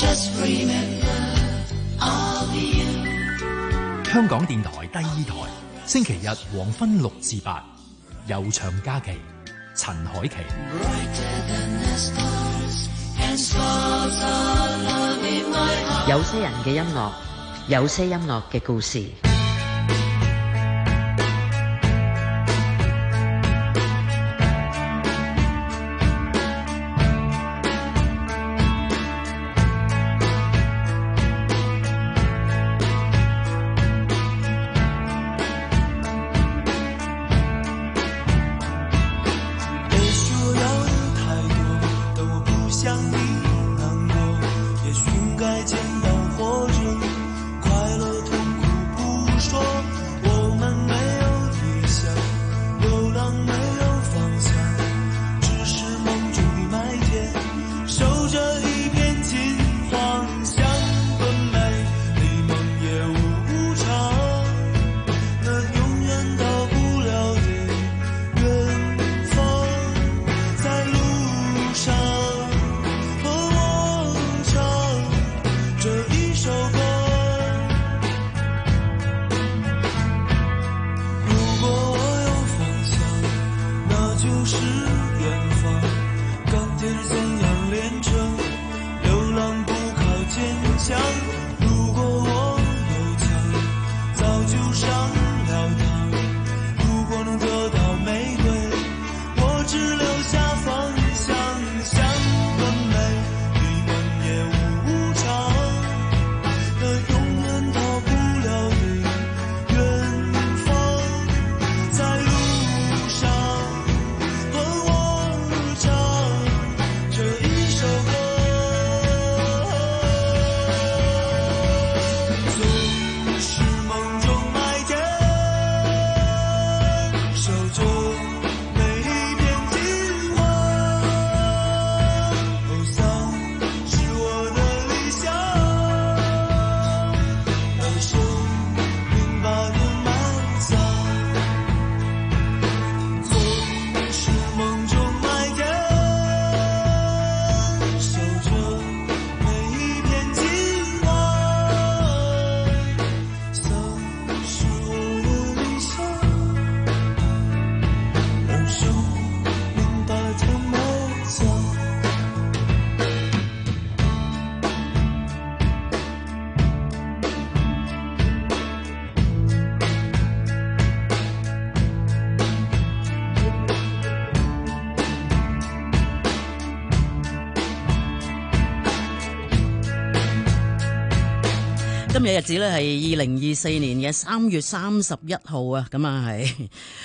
香港電台第二台，星期日黃昏6至8，悠長假期，陳凱琪。 有些人嘅音樂，有些音樂嘅故事。 今日日子咧係2024年嘅3月31號啊，咁啊係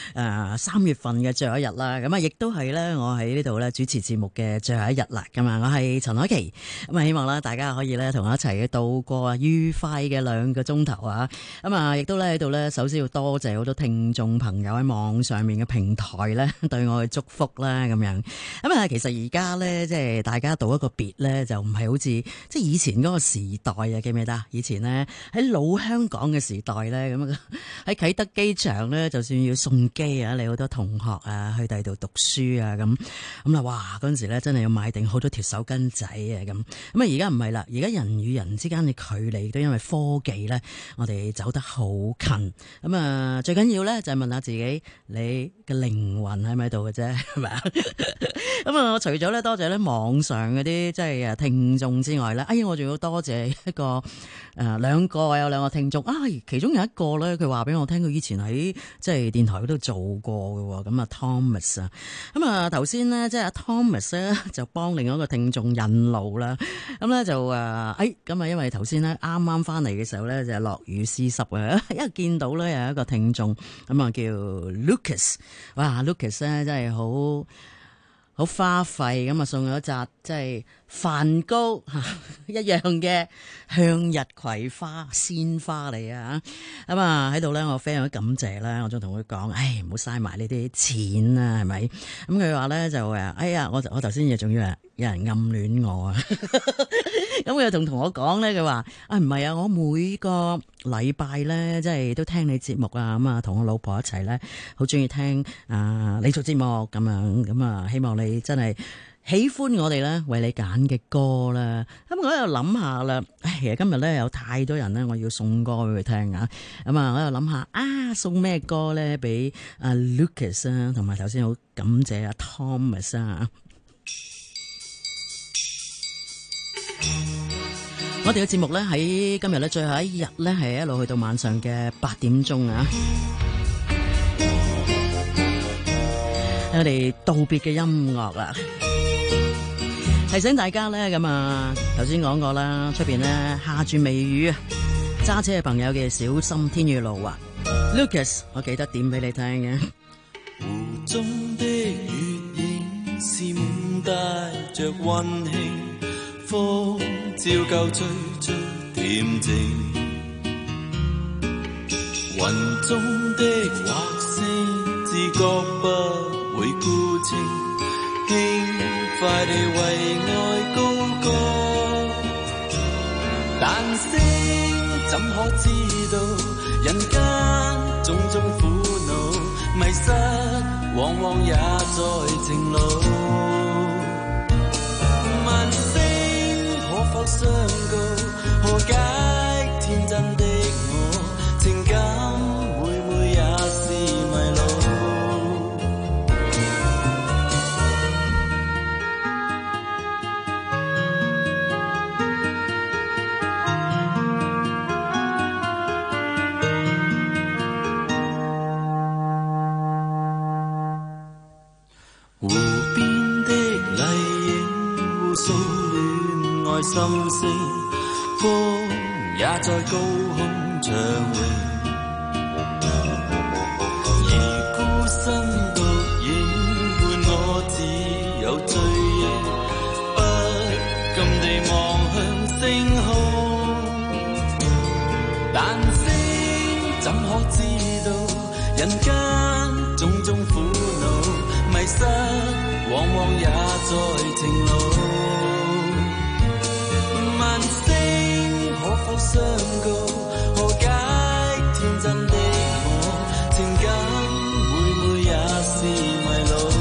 3月份嘅最後一日啦，咁啊亦都係咧我喺呢度咧主持節目嘅最後一日啦，咁啊我係陳凱琪，咁啊希望咧大家可以咧同我一齊度過愉快嘅2個鐘頭啊，咁啊亦都咧喺度咧首先要多謝好多聽眾朋友喺網上面嘅平台咧對我嘅祝福啦，咁樣，咁啊其實而家咧即係大家道一個別咧就唔係好似即係以前嗰個時代啊，記唔記得？以前咧喺老香港嘅時代咧，咁喺啟德機場咧，就算要送機啊，你好多同學啊去第二度讀書啊，咁啊，哇！嗰陣時咧真係要買定好多條手巾仔啊，咁啊，而家唔係啦，而家人與人之間嘅距離都因為科技咧，我哋走得好近。咁啊，最緊要咧就係問下自己，你嘅靈魂喺咪度嘅啫，係咪啊？咁啊，我除咗咧多謝咧網上嗰啲即係聽眾之外咧，我仲要多謝一個有兩個聽眾啊，其中有一個咧，佢話俾我聽，佢以前喺即係電台嗰度做過嘅，咁啊 Thomas 啊，咁啊頭先咧即係阿 Thomas 咧就幫另外一個聽眾引路啦，咁咧就咁啊，因為頭先咧啱啱翻嚟嘅時候咧就落雨絲濕啊，因為見到咧有一個聽眾咁啊叫 Lucas， 哇 Lucas 咧真係好花費咁啊，送咗一紮即係梵高一樣嘅向日葵花鮮花嚟啊！咁啊喺度咧，我非常感謝啦，我仲同佢講，唔好嘥埋呢啲錢啊，係咪？咁佢話咧就我頭先仲要有人暗戀我啊！咁佢又同我講咧，佢話唔係啊，我每個禮拜咧即係都聽你節目啊，咁啊同我老婆一齊咧，好中意聽你做節目咁樣，咁啊希望你真係喜歡我哋咧為你揀嘅歌啦，咁我喺度諗下啦，其實今日咧有太多人咧，我要送歌俾佢聽啊，咁啊我喺度諗下啊，送咩歌咧俾阿 Lucas 啊，同埋頭先好感謝阿 Thomas 啊。我哋嘅節目咧喺今日咧最後一日咧係一路去到晚上嘅8點鐘啊。我哋道別嘅音樂啦，提醒大家咧咁啊，頭先講過啦，出邊咧下住微雨啊，揸車嘅朋友嘅小心天雨路滑。Lucas， 我記得點俾你聽嘅。 湖中的月影是滿帶着溫馨，風照舊吹出恬靜，雲中的畫聲自覺不會孤清，輕快地為愛高歌，但星怎可知道人間種種苦惱，迷失往往也在情路，萬星可否相告，何解天真的我情感每每也是迷路，湖邊的麗影互訴戀愛心聲，風也在高空暢泳，而孤身獨影伴我只有醉影，不禁地望向星空，但星怎可知道人間種種苦惱，迷失往往也在情路，萬星可否相告，何解天真的我情感每每也是迷路，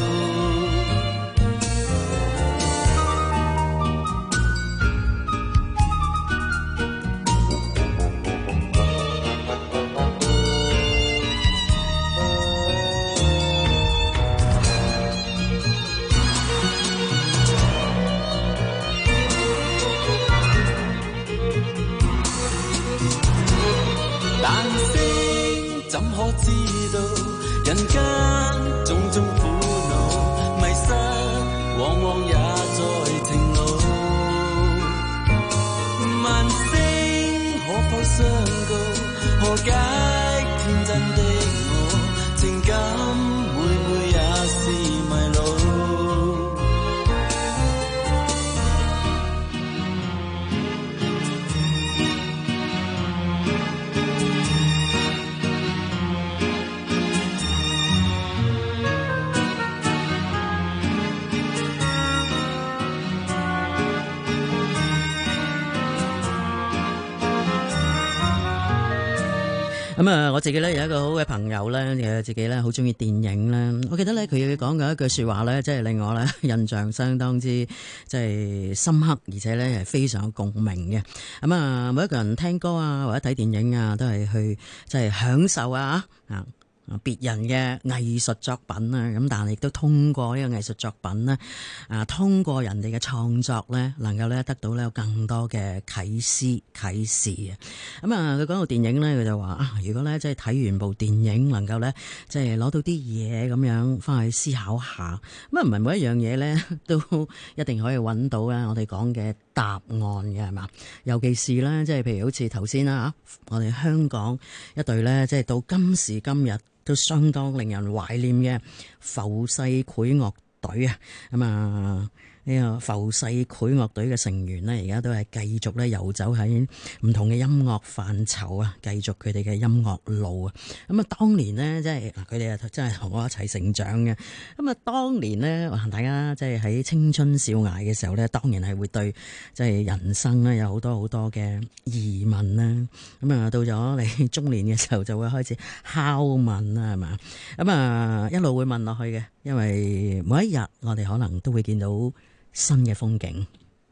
但星怎可知道人間種種苦惱，迷失往往也在情路，萬星可否相告，何解天真的我情感每每也是迷路， 咁啊，我自己咧有一個好嘅朋友咧，自己咧好中意電影咧。我記得咧佢講過一句說話咧，即係令我咧印象相當之即係深刻，而且咧係非常有共鳴嘅。咁啊，每一個人聽歌啊或者睇電影啊，都係去即係享受啊別人嘅藝術作品啊，咁但係亦都通過呢個藝術作品咧，通過人哋嘅創作咧，能夠咧得到咧有更多嘅啟示啊。咁啊，佢講到電影咧，佢就話啊，如果咧即係睇完部電影，能夠咧即係攞到啲嘢咁樣翻去思考下，咁啊唔係每一樣嘢咧都一定可以揾到啊。我哋講嘅答案嘅係嘛，尤其是咧即係譬如好似頭先啦我哋香港一隊咧，即係到今時今日都相當令人懷念嘅浮世繪樂隊啊，咁啊呢個浮世繪樂隊嘅成員呢，而家都係繼續咧遊走喺唔同嘅音樂範疇啊，繼續佢哋嘅音樂路啊。咁啊，當年呢，即係佢哋啊，真係同我一齊成長嘅。咁啊，當年呢，大家即係喺青春少艾嘅時候呢，當然係會對即係人生呢有好多好多嘅疑問啦。咁啊，到咗你中年嘅時候，就會開始拷問啦，係嘛？咁啊，一路會問落去嘅，因為每一日我哋可能都會見到新嘅風景。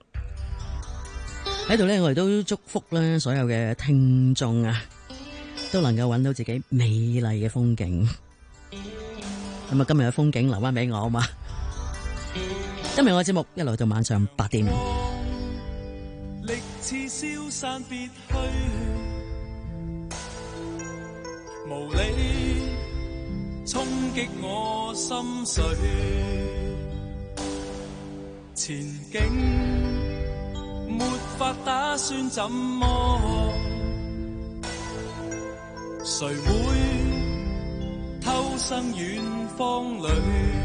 喺度咧，我哋都祝福咧所有嘅聽眾啊，都能夠揾到自己美麗嘅風景。咁啊，今日嘅風景留翻俾我好嘛？今日我嘅節目一路到晚上8點。 力似消散別去，無理衝擊我心碎，前景沒法打算怎麼，誰會偷生遠方裏，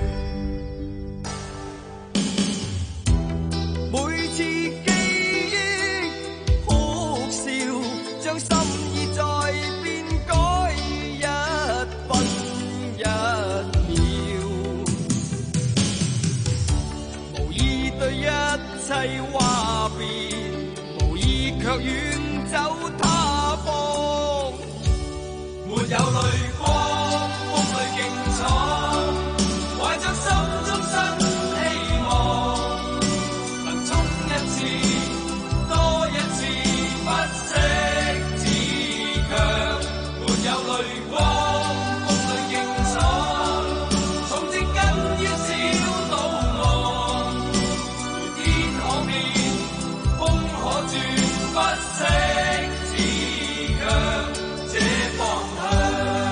每次記憶哭笑，將心意再變改一分一秒，無意對一切話別，無意卻遠走他方，沒有淚光，風裏勁闖，懷着心中新希望，能衝一次，多一次，不息自強，沒有淚光，風裏勁闖，從前根於小島岸，天可變，風可轉，不息自強，這方向。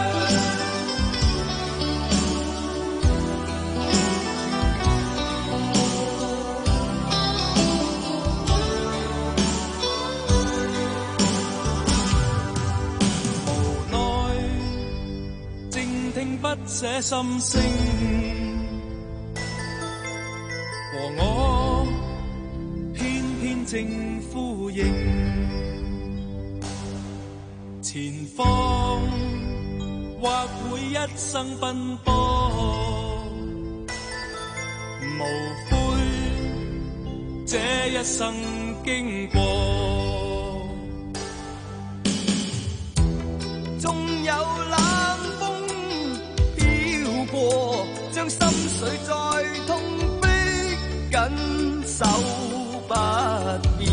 無奈靜聽不捨心聲，和我偏偏正呼應，前方或會一生奔波，無悔這一生經過，縱有冷風飄過，將心緒再痛逼緊守不變，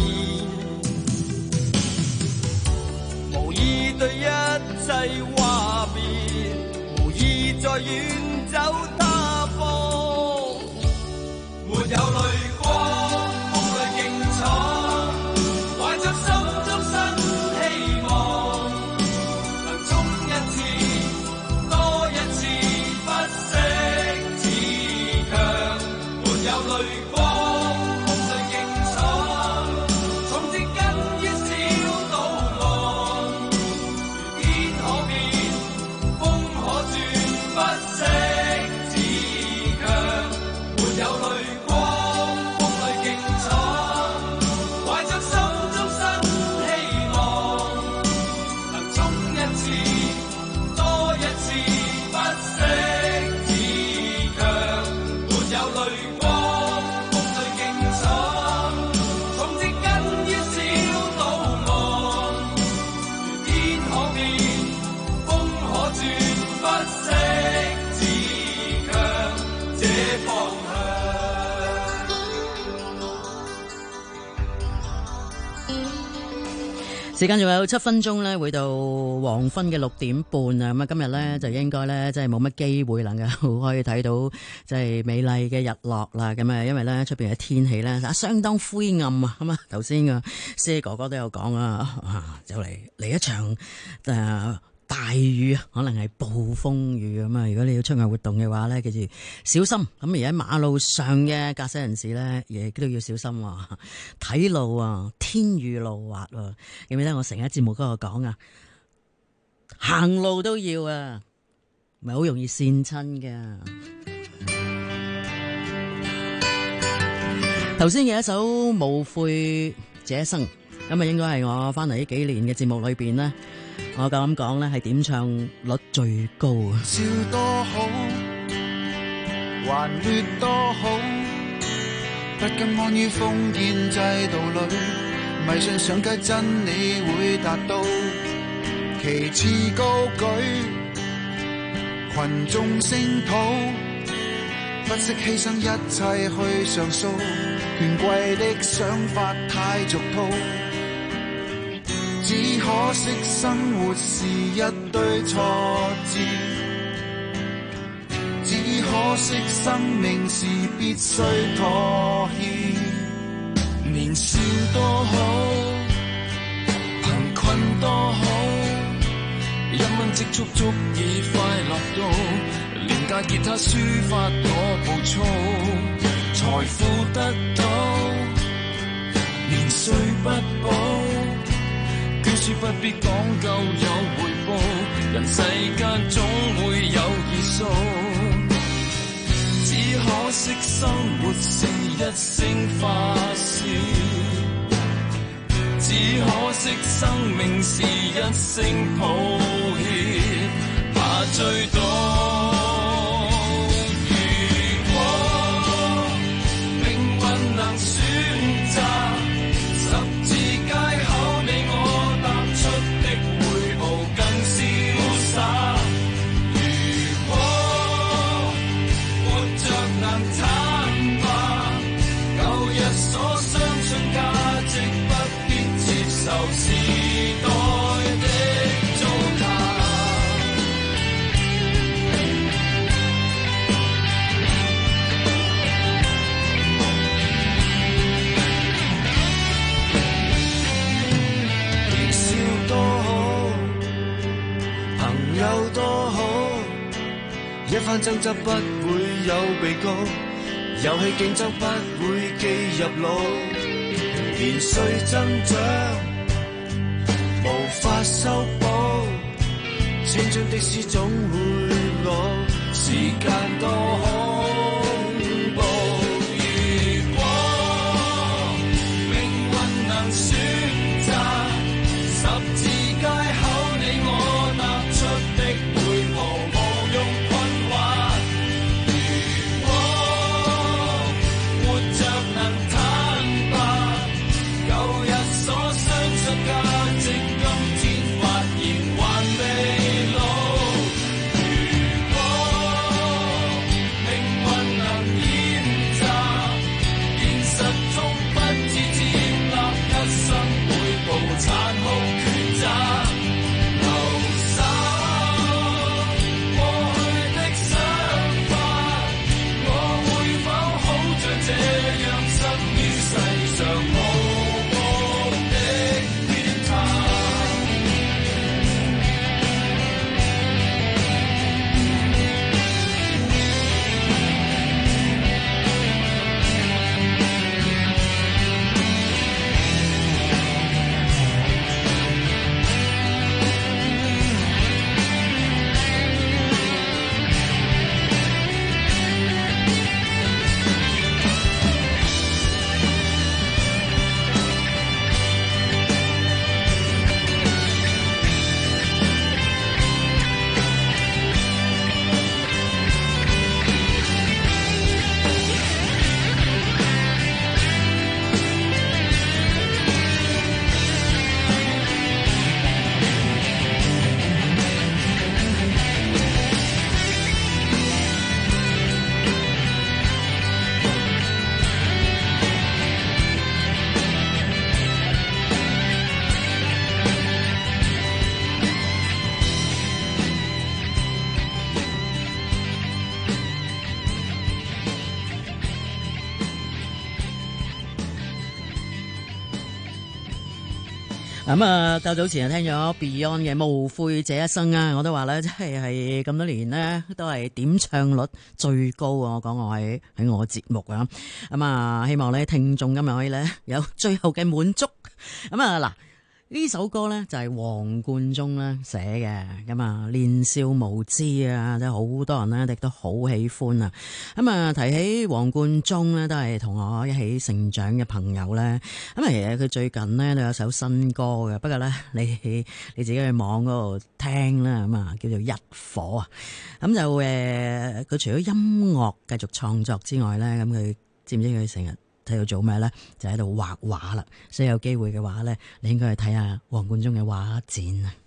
無意對一切話別，無意再遠走他方，沒有淚光，風裏勁闖，懷着心中新希望，能衝一次，多一次，不息自強，沒有淚光，風裏勁闖，從前根於小島岸，如天可變，風可轉，不息自強，沒有淚光，風裏勁闖，懷着心中新希望，能衝一次，多一次，不息自強，沒有淚光，風裏勁闖，從前根於小島岸，如天可變，風可轉，不息自強，這方向。 時間仲有7分鐘咧，會到黃昏嘅6點半啊！咁啊，今日咧就應該咧，真係冇乜機會能夠可以睇到即係美麗嘅日落啦。咁啊，因為咧出邊嘅天氣咧相當灰暗啊。咁啊，頭先啊，謝哥哥都有講啊，就嚟一場大雨啊，可能係暴風雨咁啊！如果你要出外活動嘅話咧，記住小心。咁而喺馬路上嘅駕駛人士咧，亦都要小心喎。睇路啊，天雨路滑喎。記唔記得我成日節目嗰度講啊？行路都要啊，唔係好容易跣親㗎。頭先嘅一首《無悔這一生》，咁啊應該係我翻嚟呢幾年嘅節目裏邊呢，我夠咁講咧，係點唱率最高啊！ 笑多好，還劣多好，不甘安於封建制度裏，迷信上街真理會達到，旗幟高舉，群眾聲討，不惜犧牲一切去上訴。 權貴的想法太俗套，只可惜生活是一堆挫折，只可惜生命是必須妥協。 年少多好，貧困多好，1蚊積蓄足以快樂到，廉價吉他抒發我暴躁，財富得到，年歲不保，捐書不必講究有回報，人世間總會有異數，只可惜生活是一聲發洩，只可惜生命是一聲抱歉，怕最多。如果命運能選擇，十字街口你我踏出的每步更瀟灑。如果活着能坦白，舊日所相信價值不必接受時代的糟蹋。年少多好，朋友多好，一番爭執不會有被告，遊戲競爭不會記入腦，年歲增長無法修補，青春的詩總會老，時間多恐怖。如果命運能選擇，十字街口你我踏出的每步無用困惑。如果活着能坦白，舊日所相信價值今天發現還未老。如果命運能演習，現實中不知接納一生每步殘酷抉擇，留守過去的想法，我會否好像這樣生於世上無目的變態？ 咁啊，較早前就聽咗 Beyond 嘅《無悔這一生》啊，我都話咧，即係咁多年呢，都係點唱率最高啊！我講我喺我節目啊，咁啊，希望咧聽眾今日可以咧有最後嘅滿足。咁啊嗱。呢首歌咧就係黃貫中咧寫嘅，咁啊年少無知啊，即係好多人咧亦都好喜歡啊。咁啊提起黃貫中咧，都係同我一起成長嘅朋友咧。咁啊其實佢最近咧都有首新歌嘅，不過咧你自己去網嗰度聽啦，咁啊叫做《一火》啊。咁就佢除咗音樂繼續創作之外咧，咁佢知唔知佢成日喺度做咩咧？就喺度畫畫啦，所以有機會嘅話咧，你應該去睇下黃貫中嘅畫展啊！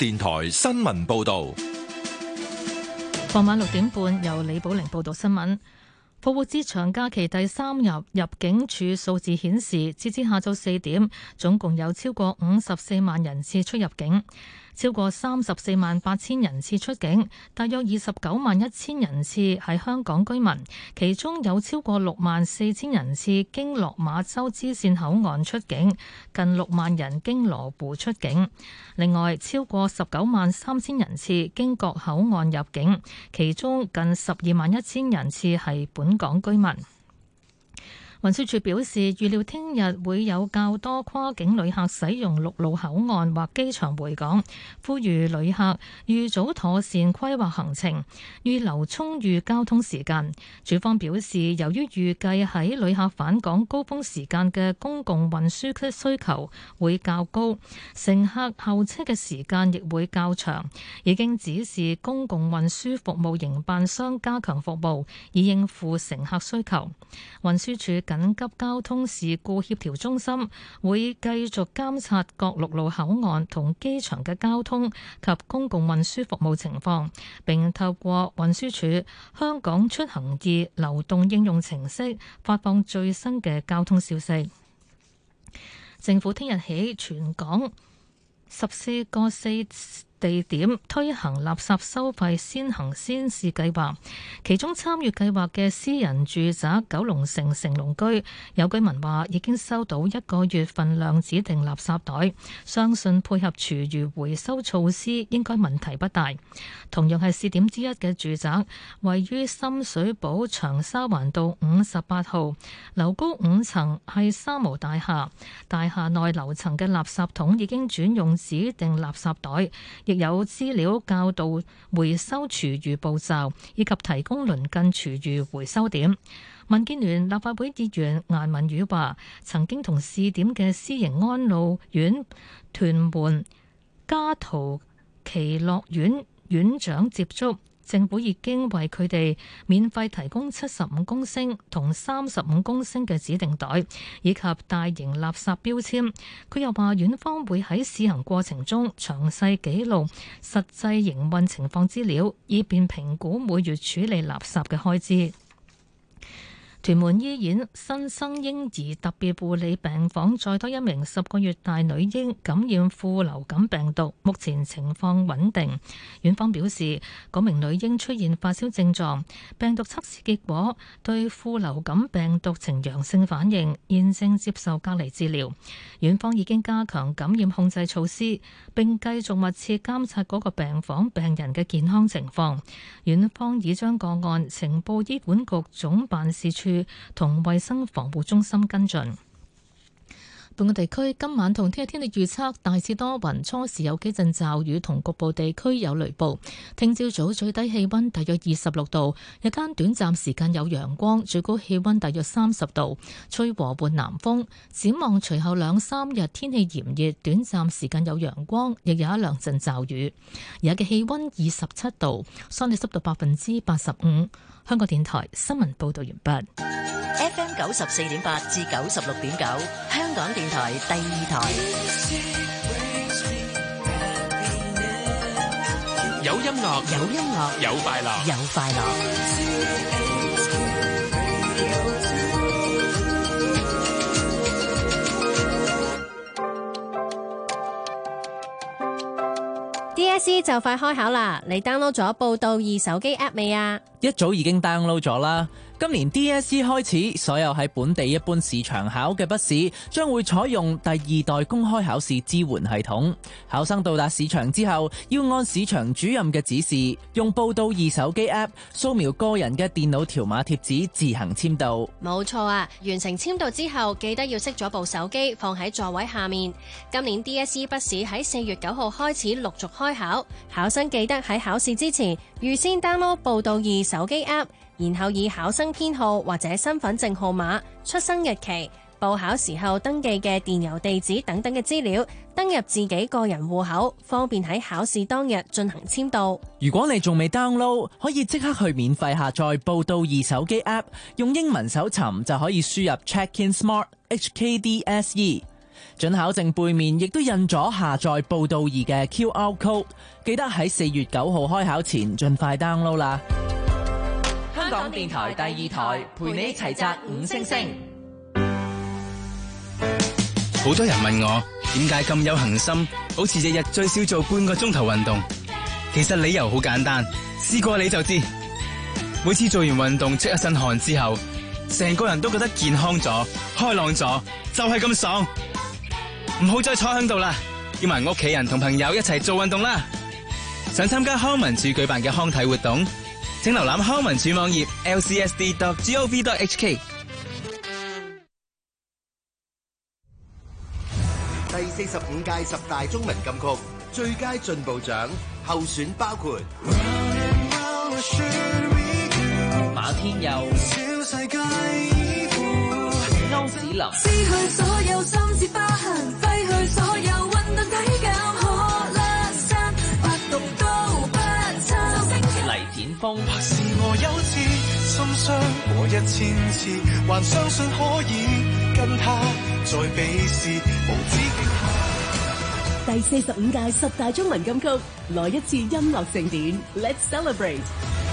電台新聞報道。 傍晚6點半，由李寶玲報道新聞。復活節長假期第3日，入境處數字顯示，截至下晝4點，總共有超過54萬人次出入境，超過34萬8千人次出境，大約29萬1千人次係香港居民，其中有超過6萬4千人次經落馬洲支線口岸出境，近6萬人經羅湖出境。另外，超過19萬3千人次經各口岸入境，其中近12萬1千人次係本港居民。運輸署表示，預料聽日會有較多跨境旅客使用陸路口岸或機場回港，呼籲旅客預早妥善規劃行程，預留充裕交通時間。署方表示，由於預計喺旅客返港高峰時間嘅公共運輸嘅需求會較高，乘客候車嘅時間亦會較長，已經指示公共運輸服務營辦商加強服務，以應付乘客需求。運輸署緊急交通事故協調中心會繼續監察各陸路口岸同機場嘅交通及公共運輸服務情況，並透過運輸署香港出行易流動應用程式發放最新嘅交通消息。政府聽日起全港14個地點推行垃圾收費先行先試計劃，其中參與計劃嘅私人住宅九龍城成龍居，有居民話已經收到1個月份量指定垃圾袋，相信配合廚餘回收措施應該問題不大。同樣係試點之一嘅住宅，位於深水埗長沙灣道58號，樓高5層，係三無大廈，大廈內樓層嘅垃圾桶已經轉用指定垃圾袋，亦有資料教導回收廚餘步驟，以及提供鄰近廚餘回收點。民建聯立法會議員顏文宇話，曾經同試點嘅私營安老院屯門嘉圖奇樂苑院長接觸，政府已經為佢哋免費提供75公升同35公升嘅指定袋，以及大型垃圾標籤。佢又話，院方會喺試行過程中詳細記錄實際營運情況資料，以便評估每月處理垃圾嘅開支。屯門醫院新生嬰兒特別護理病房再多一名10個月大女嬰感染副流感病毒，目前情況穩定。院方表示，嗰名女嬰出現發燒症狀，病毒測試結果對副流感病毒呈陽性反應，現正接受隔離治療。院方已經加強感染控制措施，並繼續密切監察嗰個病房病人嘅健康情況。院方已將個案呈報醫管局總辦事處同衛生防護中心跟進。本港地區今晚同聽日天氣預測大致多雲，初時有幾陣驟雨同局部地區有雷暴。聽朝早最低氣溫大約26度，日間短暫時間有陽光，最高氣溫大約30度，吹和緩南風。展望隨後2-3日天氣炎熱，短暫時間有陽光，亦有1-2陣驟雨。而家嘅氣溫27度，相對濕度85%。香港電台新聞報道完畢。 FM 94.8至96.9，香港電台第2台。 有音樂， 有音樂， 有快樂， 有快樂。 DSE 就快開考啦，你 download 咗報到2手機 app 未啊？ 一早已經 download 咗啦。今年 DSE 開始，所有喺本地一般試場考嘅筆試將會採用第2代公開考試支援系統。考生到達試場之後，要按試場主任嘅指示，用報到2手機 app 掃描個人嘅電腦條碼貼紙自行簽到。 冇錯啊！完成簽到之後，記得要熄咗部手機，放喺座位下面。今年 DSE 筆試喺4月9號開始陸續開考，考生記得喺考試之前預先 download 報到2手機 app。然後以考生編號或者身份證號碼、出生日期、報考時候登記嘅電郵地址等等嘅資料，登入自己個人戶口，方便喺考試當日進行簽到。 如果你仲未 download， 可以即刻去免費下載報到2手機 app， 用英文搜尋就可以輸入 Check In Smart HKDSE。 准考證背面亦都印咗下載報到易嘅 QR code， 記得喺4月9號開考前盡快 download 啦。香港電台第2台陪你齊摘5星星。 好多人問我點解咁有恒心，好似日日最少做半個鐘頭運動。其實理由好簡單，試過你就知。每次做完運動出一身汗之後，成個人都覺得健康咗、開朗咗，就係咁爽。唔好再坐喺度啦，叫埋屋企人同朋友一齊做運動啦。想參加康文署舉辦嘅康體活動，請瀏覽康文署網頁 lcsd.gov.hk。 第45屆10大中文金曲最佳進步獎候選包括馬天佑、歐子林。 撕去所有心事疤痕，揮去所有運動體感，可甩身，百毒都不侵。 黎展峰， 是我有次心傷過1000次，還相信可以跟他再比試，無止境。 第45屆10大中文金曲，來一次音樂盛典 ，Let's celebrate！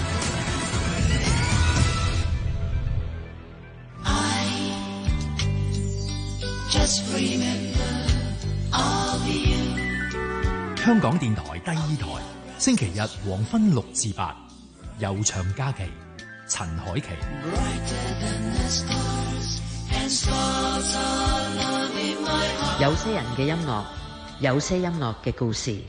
Just remember all you。 香港電台第2台，星期日黃昏6至8，悠長假期，陳凱琪。 有些人嘅音樂，有些音樂嘅故事。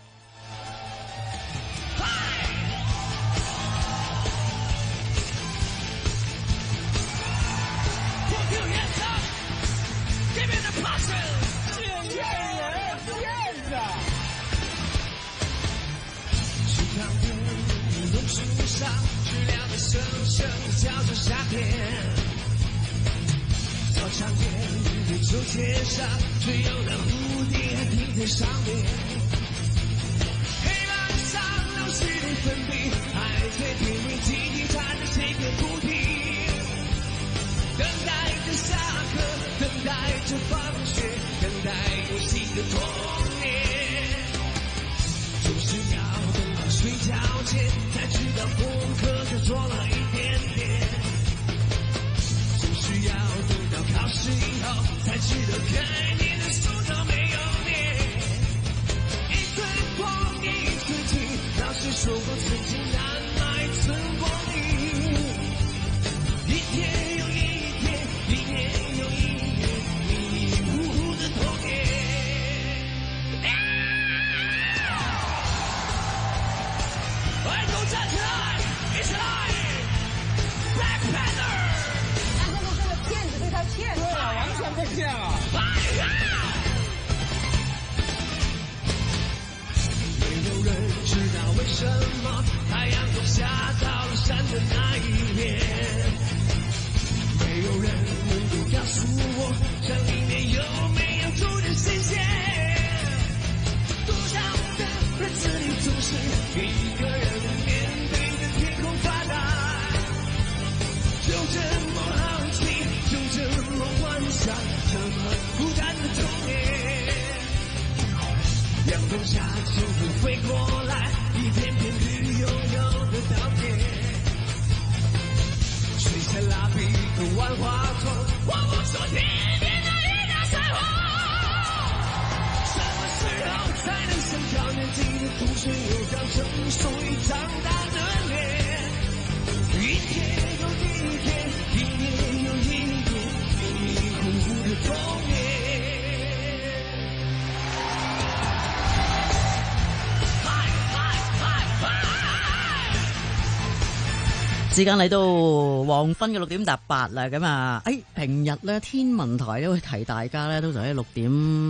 時間嚟到黃昏嘅6點搭8啦，咁啊，平日咧天文台都會提大家咧，通常喺6點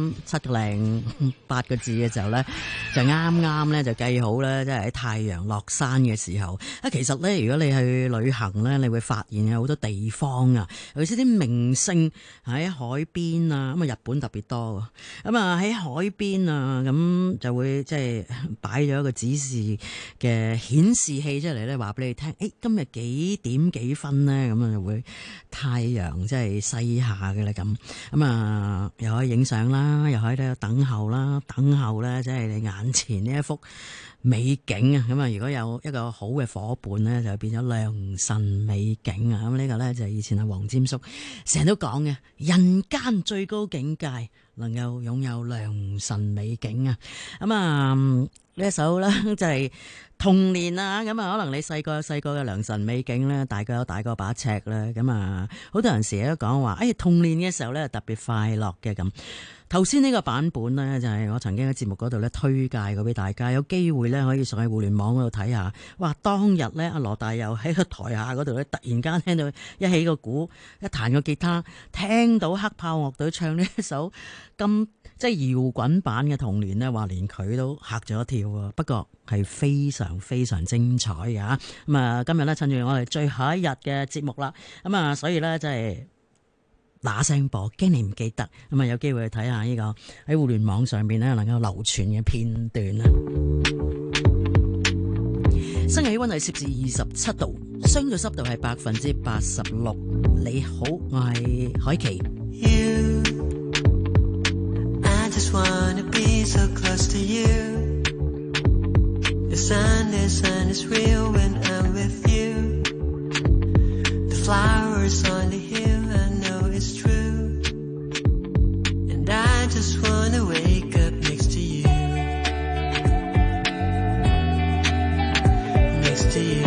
7:08個字嘅時候咧，就啱啱咧就計好咧，即係喺太陽落山嘅時候。其實咧，如果你去旅行咧，你會發現有好多地方啊，尤其是啲名勝喺海邊啊，咁啊日本特別多，咁啊喺海邊啊，咁就會即係擺咗一個指示嘅顯示器出嚟咧，話俾你聽，今日幾點幾分咧，咁啊會太陽即係西下嘅啦咁啊又可以影相啦，又可以咧等候啦，等候咧即係你眼前呢一幅美景啊！咁啊，如果有一個好嘅伙伴咧，就變咗良辰美景啊！咁呢個咧就係以前阿黃霑叔成日都講嘅，人間最高境界能夠擁有良辰美景啊！咁啊呢一首咧就係童年啊！咁啊，可能你細個嘅良辰美景咧，大個有大個把尺啦。咁啊，好多人成日都講話，童年嘅時候咧特別快樂嘅咁。頭先呢個版本呢，就係我曾經喺節目嗰度咧推介過俾大家，有機會咧可以上去互聯網嗰度睇下。哇！當日咧阿羅大佑喺個台下嗰度咧，突然間聽到一起個鼓，一彈個吉他，聽到黑豹樂隊唱呢一首咁即係搖滾版嘅童年呢，話連佢都嚇咗一跳啊！不過係非常非常精彩嘅嚇。咁啊，今日咧趁住我哋最後一日嘅節目啦，咁啊，所以咧真係嗱聲播，驚你唔記得，咁啊有機會去睇下呢個喺互聯網上邊咧能夠流傳嘅片段啦。新氣溫係攝氏27度，相對濕度係86%。你好，我係海琪。 I just wanna be so close to you. The sun is real when I'm with you. The flowers on the hill, I know it's true. And I just wanna wake up next to you. Next to you.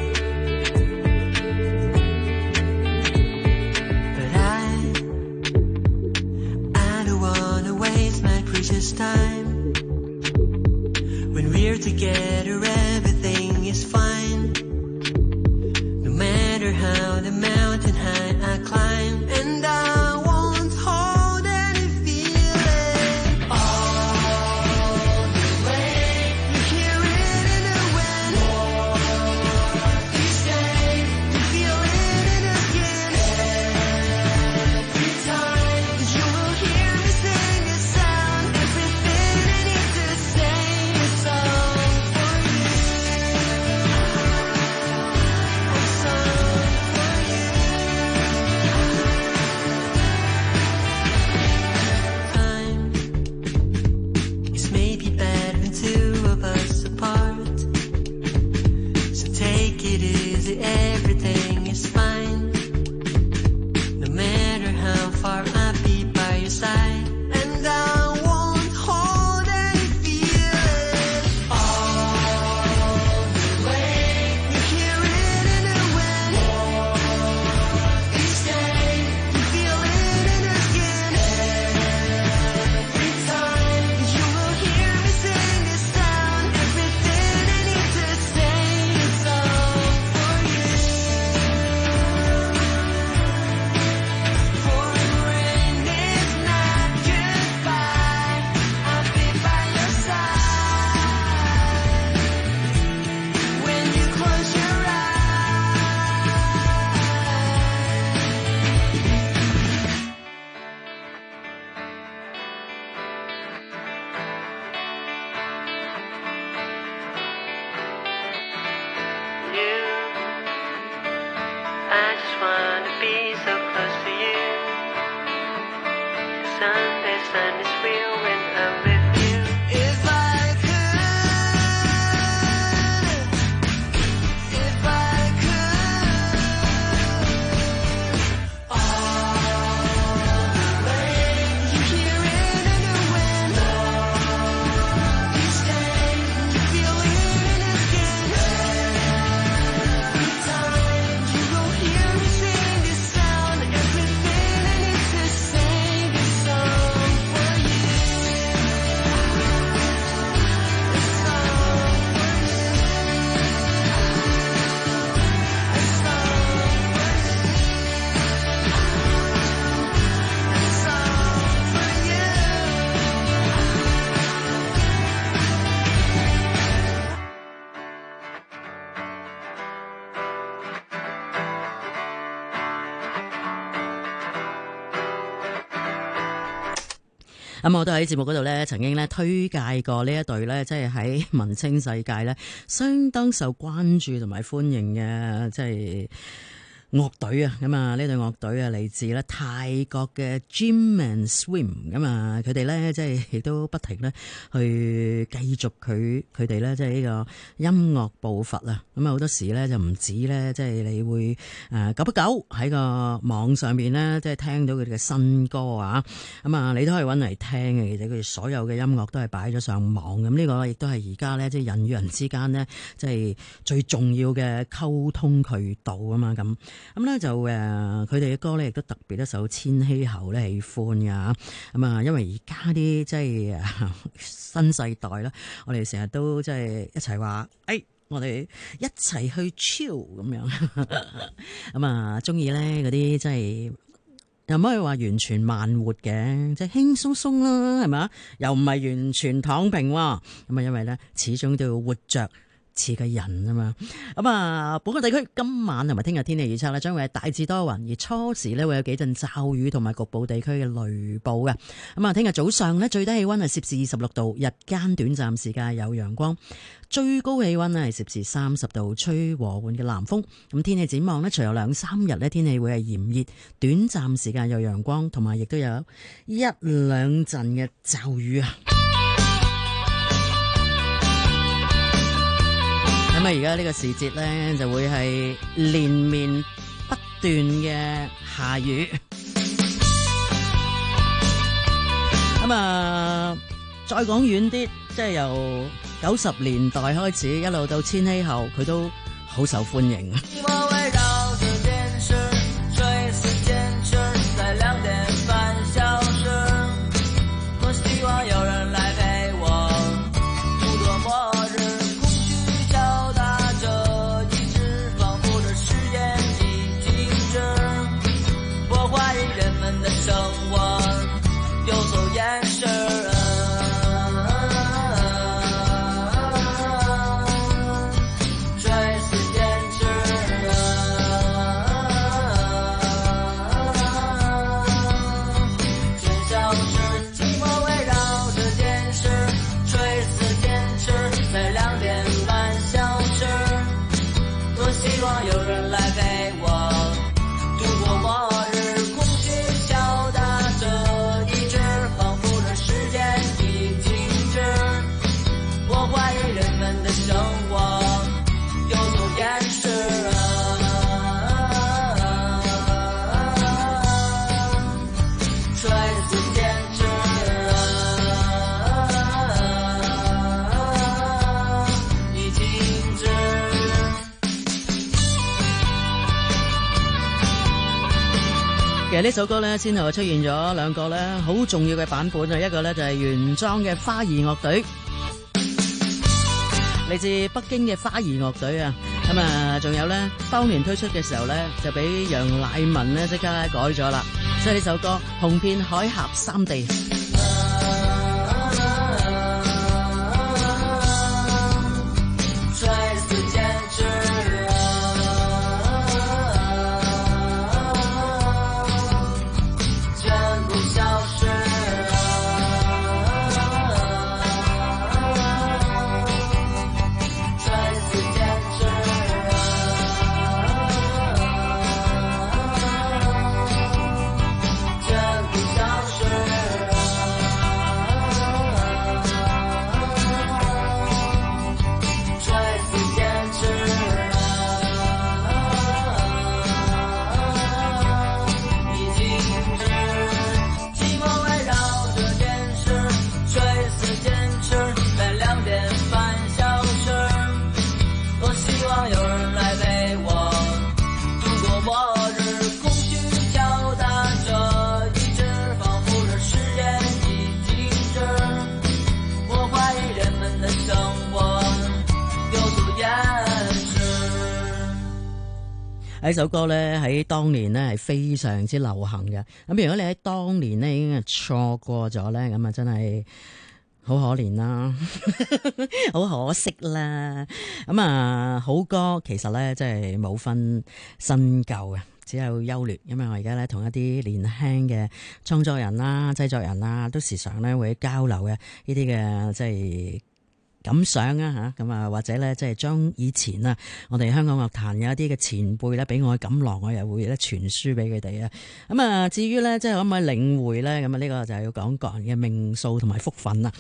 Precious time when we're together, everything is fine. No matter how the mountain high I climb. 咁我都喺節目嗰度咧，曾經咧推介過呢一隊咧，即係喺文青世界咧相當受關注同埋歡迎嘅，即係樂隊啊。咁啊，呢隊樂隊啊嚟自咧泰國嘅 Gym and Swim。咁啊，佢哋咧即係亦都不停咧去繼續佢哋咧即係呢個音樂步伐啊。咁啊，好多時咧就唔止咧，即係你會久不久喺個網上面咧，即係聽到佢哋嘅新歌啊。咁啊，你都可以揾嚟聽嘅。其實佢哋所有嘅音樂都係擺咗上網。咁呢個亦都係而家咧，即係人與人之間咧，即係最重要嘅溝通渠道啊嘛。咁咧就佢哋嘅歌咧，亦都特別一首千禧後咧喜歡噶。咁啊，因為而家啲即係新世代啦，我哋成日都即係一齊話，我哋一齊去 chill 咁樣。咁啊，中意咧嗰啲即係又唔可以話完全慢活嘅，即係輕鬆鬆啦，係咪？又唔係完全躺平喎。咁啊，因為咧始終都要活着似個人啊嘛。咁啊，本港地區今晚同埋聽日天氣預測咧，將會係大致多雲，而初時咧會有幾陣驟雨同埋局部地區嘅雷暴嘅。咁啊，聽日早上咧最低氣溫係攝氏26度，日間短暫時間有陽光，最高氣溫咧係攝氏30度，吹和緩嘅南風。咁天氣展望咧，隨後2-3日咧天氣會係炎熱，短暫時間有陽光，同埋亦都有1-2陣嘅驟雨啊。咁啊，而家呢個時節咧，就會係連綿不斷嘅下雨。咁啊，再講遠啲，即係由90年代開始，一路到千禧後，佢都好受歡迎。其實呢首歌咧，先後出現咗兩個咧好重要嘅版本啊，一個咧就係原裝嘅花兒樂隊，嚟自北京嘅花兒樂隊啊，咁啊，仲有咧當年推出嘅時候咧，就俾楊乃文咧即刻改咗啦，所以呢首歌紅遍海峽三地。呢首歌咧喺當年咧係非常之流行嘅，咁如果你喺當年咧已經係錯過咗咧，咁啊真係好可憐啦，好可惜啦。咁啊好歌其實咧真係冇分新舊嘅，只只有優劣，因為我而家咧同一啲年輕嘅創作人啦、製作人啦，都時常咧會交流嘅呢啲嘅即係感想啊嚇，咁啊或者咧即係將以前啊我哋香港樂壇有一啲嘅前輩咧俾我嘅感浪，我又會咧傳輸俾佢哋啊。咁啊至於咧即係可唔可以領會咧，咁啊呢個就係要講個人嘅命數同埋福分啦。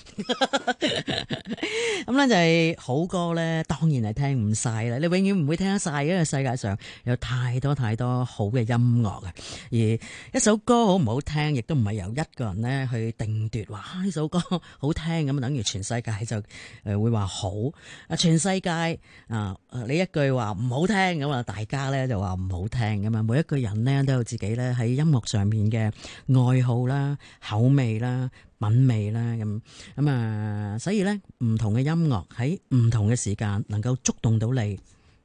咁咧就係好歌咧，當然係聽唔晒啦，你永遠唔會聽得晒，因為世界上有太多太多好嘅音樂啊。而一首歌好唔好聽，亦都唔係由一個人咧去定奪，話呢首歌好聽咁，等於全世界就會話好啊！全世界啊，你一句話唔好聽咁啊，大家咧就話唔好聽咁啊。每一個人咧都有自己咧喺音樂上面嘅愛好啦、口味啦、品味啦咁啊，所以咧唔同嘅音樂喺唔同嘅時間能夠觸動到你，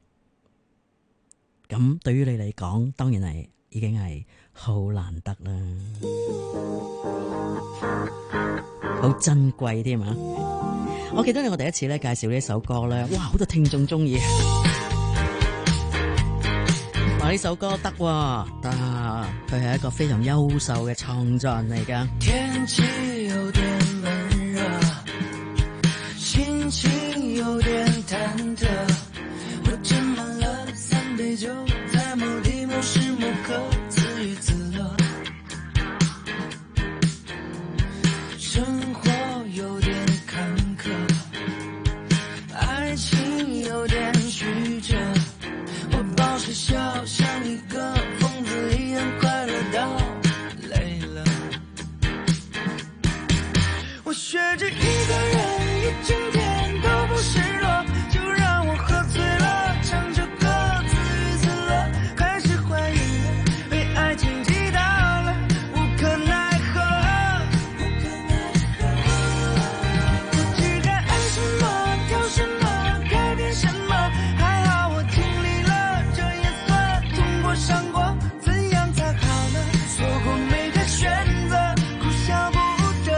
咁對於你嚟講，當然係已經係好難得啦，好珍貴添啊！我記得我第一次咧介紹呢首歌咧，哇，好多聽眾中意，話呢首歌得喎，得，佢係一個非常優秀嘅創作人嚟㗎。 天氣有點悶熱，心情有點忐忑，我斟滿了3杯酒，在某地某時某刻自娛自樂，生活有點坎坷，愛情有點曲折，我保持笑，像一個瘋子一樣快樂到累了，我學着一個人一整天都不失落，就讓我喝醉了，唱着歌自娛自樂，開始懷疑了，被愛情擊倒了，無可奈何，不知該愛什麼，挑什麼，改變什麼，還好我經歷了，這也算痛過傷過，怎樣才好呢？錯過每個選擇，哭笑不得。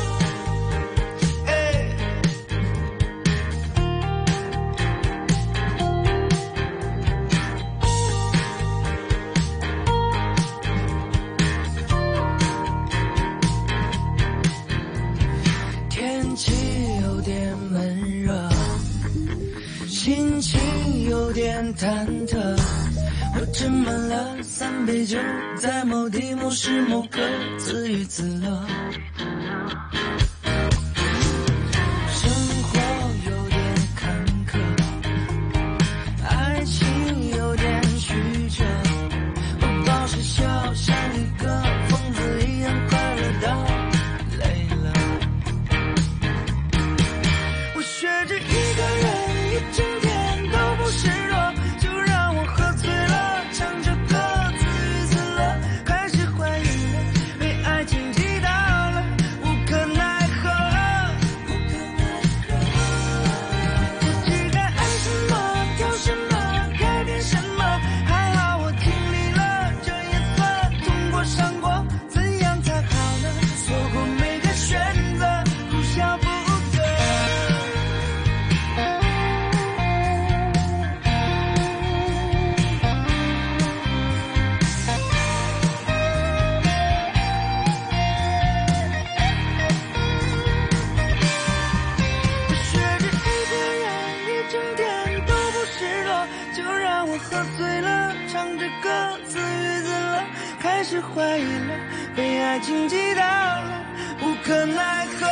天氣有點悶熱，心情有點忐忑，我斟滿了3杯酒，在某地某時某刻自娛自樂，生活有點坎坷，愛情有點曲折，我保持笑，像一個瘋子一樣快樂到累了，我學着一個人一整天都不失落，就讓我喝醉了，唱着歌自娛自樂，開始懷疑了，被愛情擊倒了，無可奈何，不知該愛什麼，挑什麼，改變什麼，還好我經歷了，這也算痛過傷過，怎樣才好呢？錯過每個選擇，哭笑不得。我學着一個人一整天都不失落，就讓我喝醉了，唱着歌自娛自樂，開始懷疑了，被愛情擊倒了，無可奈何。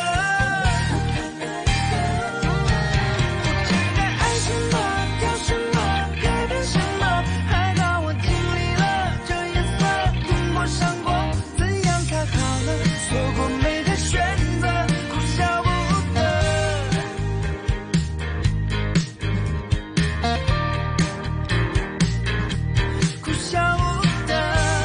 不知該愛什麼，挑什麼，改變什麼，還好我經歷了，這也算痛過傷過，怎樣才好呢？錯過每個選擇，哭笑不得。哭笑不得。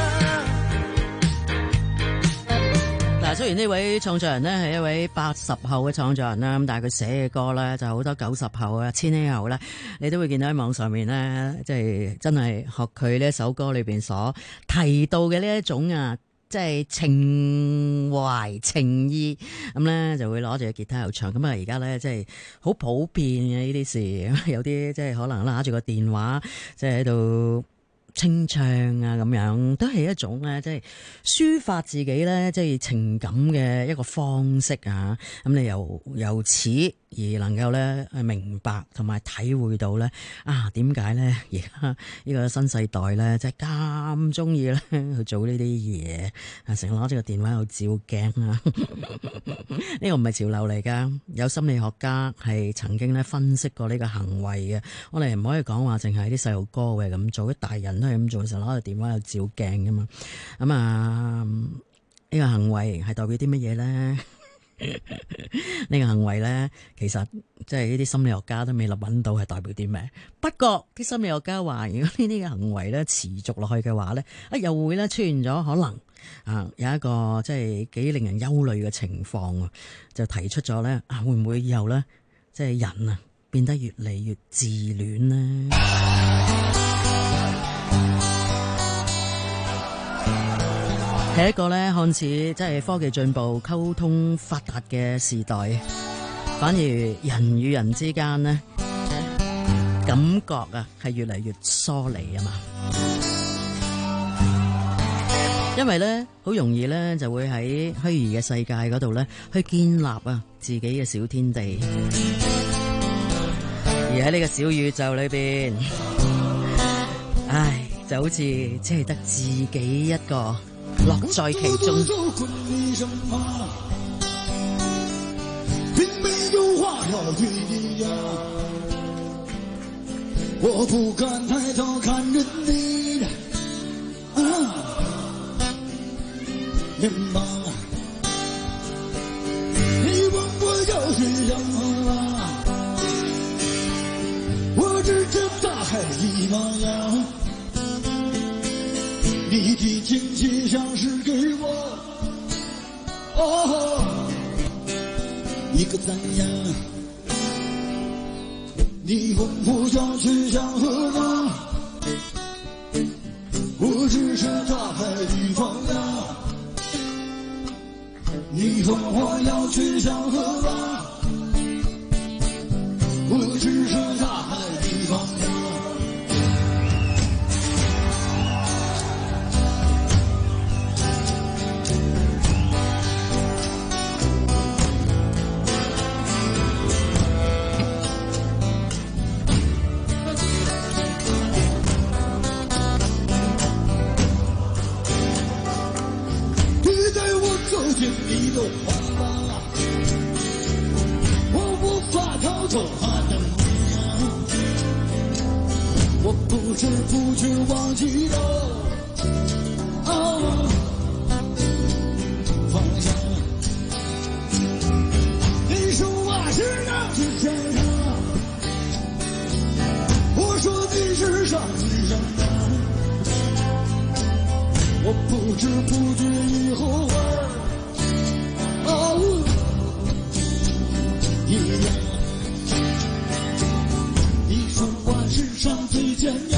嗱，雖然呢位創作人呢係一位80後嘅創作人啦，咁但係佢寫嘅歌咧就好多90後啊、千禧後咧，你都會見到喺網上面咧，即係真係學佢呢一首歌裏邊所提到嘅呢一種啊，即係情懷情意，咁咧就會攞住個吉他又唱。咁啊而家咧即係好普遍嘅呢啲事，有啲即係可能拿住個電話即係喺度清唱啊咁樣，都係一種咧，即係抒發自己咧，即係情感嘅一個方式啊。咁你由此而能夠咧明白同埋體會到咧啊，點解咧而家呢個新世代咧，即係咁中意咧去做呢啲嘢啊，成日攞住個電話喺度照鏡啊。呢個唔係潮流嚟噶，有心理學家係曾經咧分析過呢個行為嘅。我哋唔可以講話淨係啲細路哥會咁做，啲大人都係咁做，成日攞住電話喺度照鏡噶嘛。咁啊，呢個行為係代表啲乜嘢咧？呢個行為咧，其實即係呢啲心理學家都未立揾到係代表啲咩。不過啲心理學家話，如果呢啲嘅行為咧持續落去嘅話咧，又會咧出現咗可能有一個即係幾令人憂慮嘅情況，就提出咗咧會唔會以後咧即係人啊變得越嚟越自戀呢？係一個咧看似即係科技進步、溝通發達嘅時代，反而人與人之間呢感覺係越嚟越疏離啊嘛。因為咧好容易咧就會喺虛擬嘅世界嗰度咧去建立自己嘅小天地，而喺呢個小宇宙裏邊，就好似只係得自己一個樂在其中。 並沒有話要對你呀，我不敢抬頭看着你臉龐，你問我要去什麼，我只知大海一茫茫，你的親切像是給我一個讚揚，你問我要去向何方，我只是大海一茫茫，你問我要去向何方，我只是大海一茫茫。你的话吧，我无法逃脱它的模样，我不知不觉忘记了方向。你说我是上是天上，我说你是上是上的，我不知不觉以后一样，你说我世上最坚强，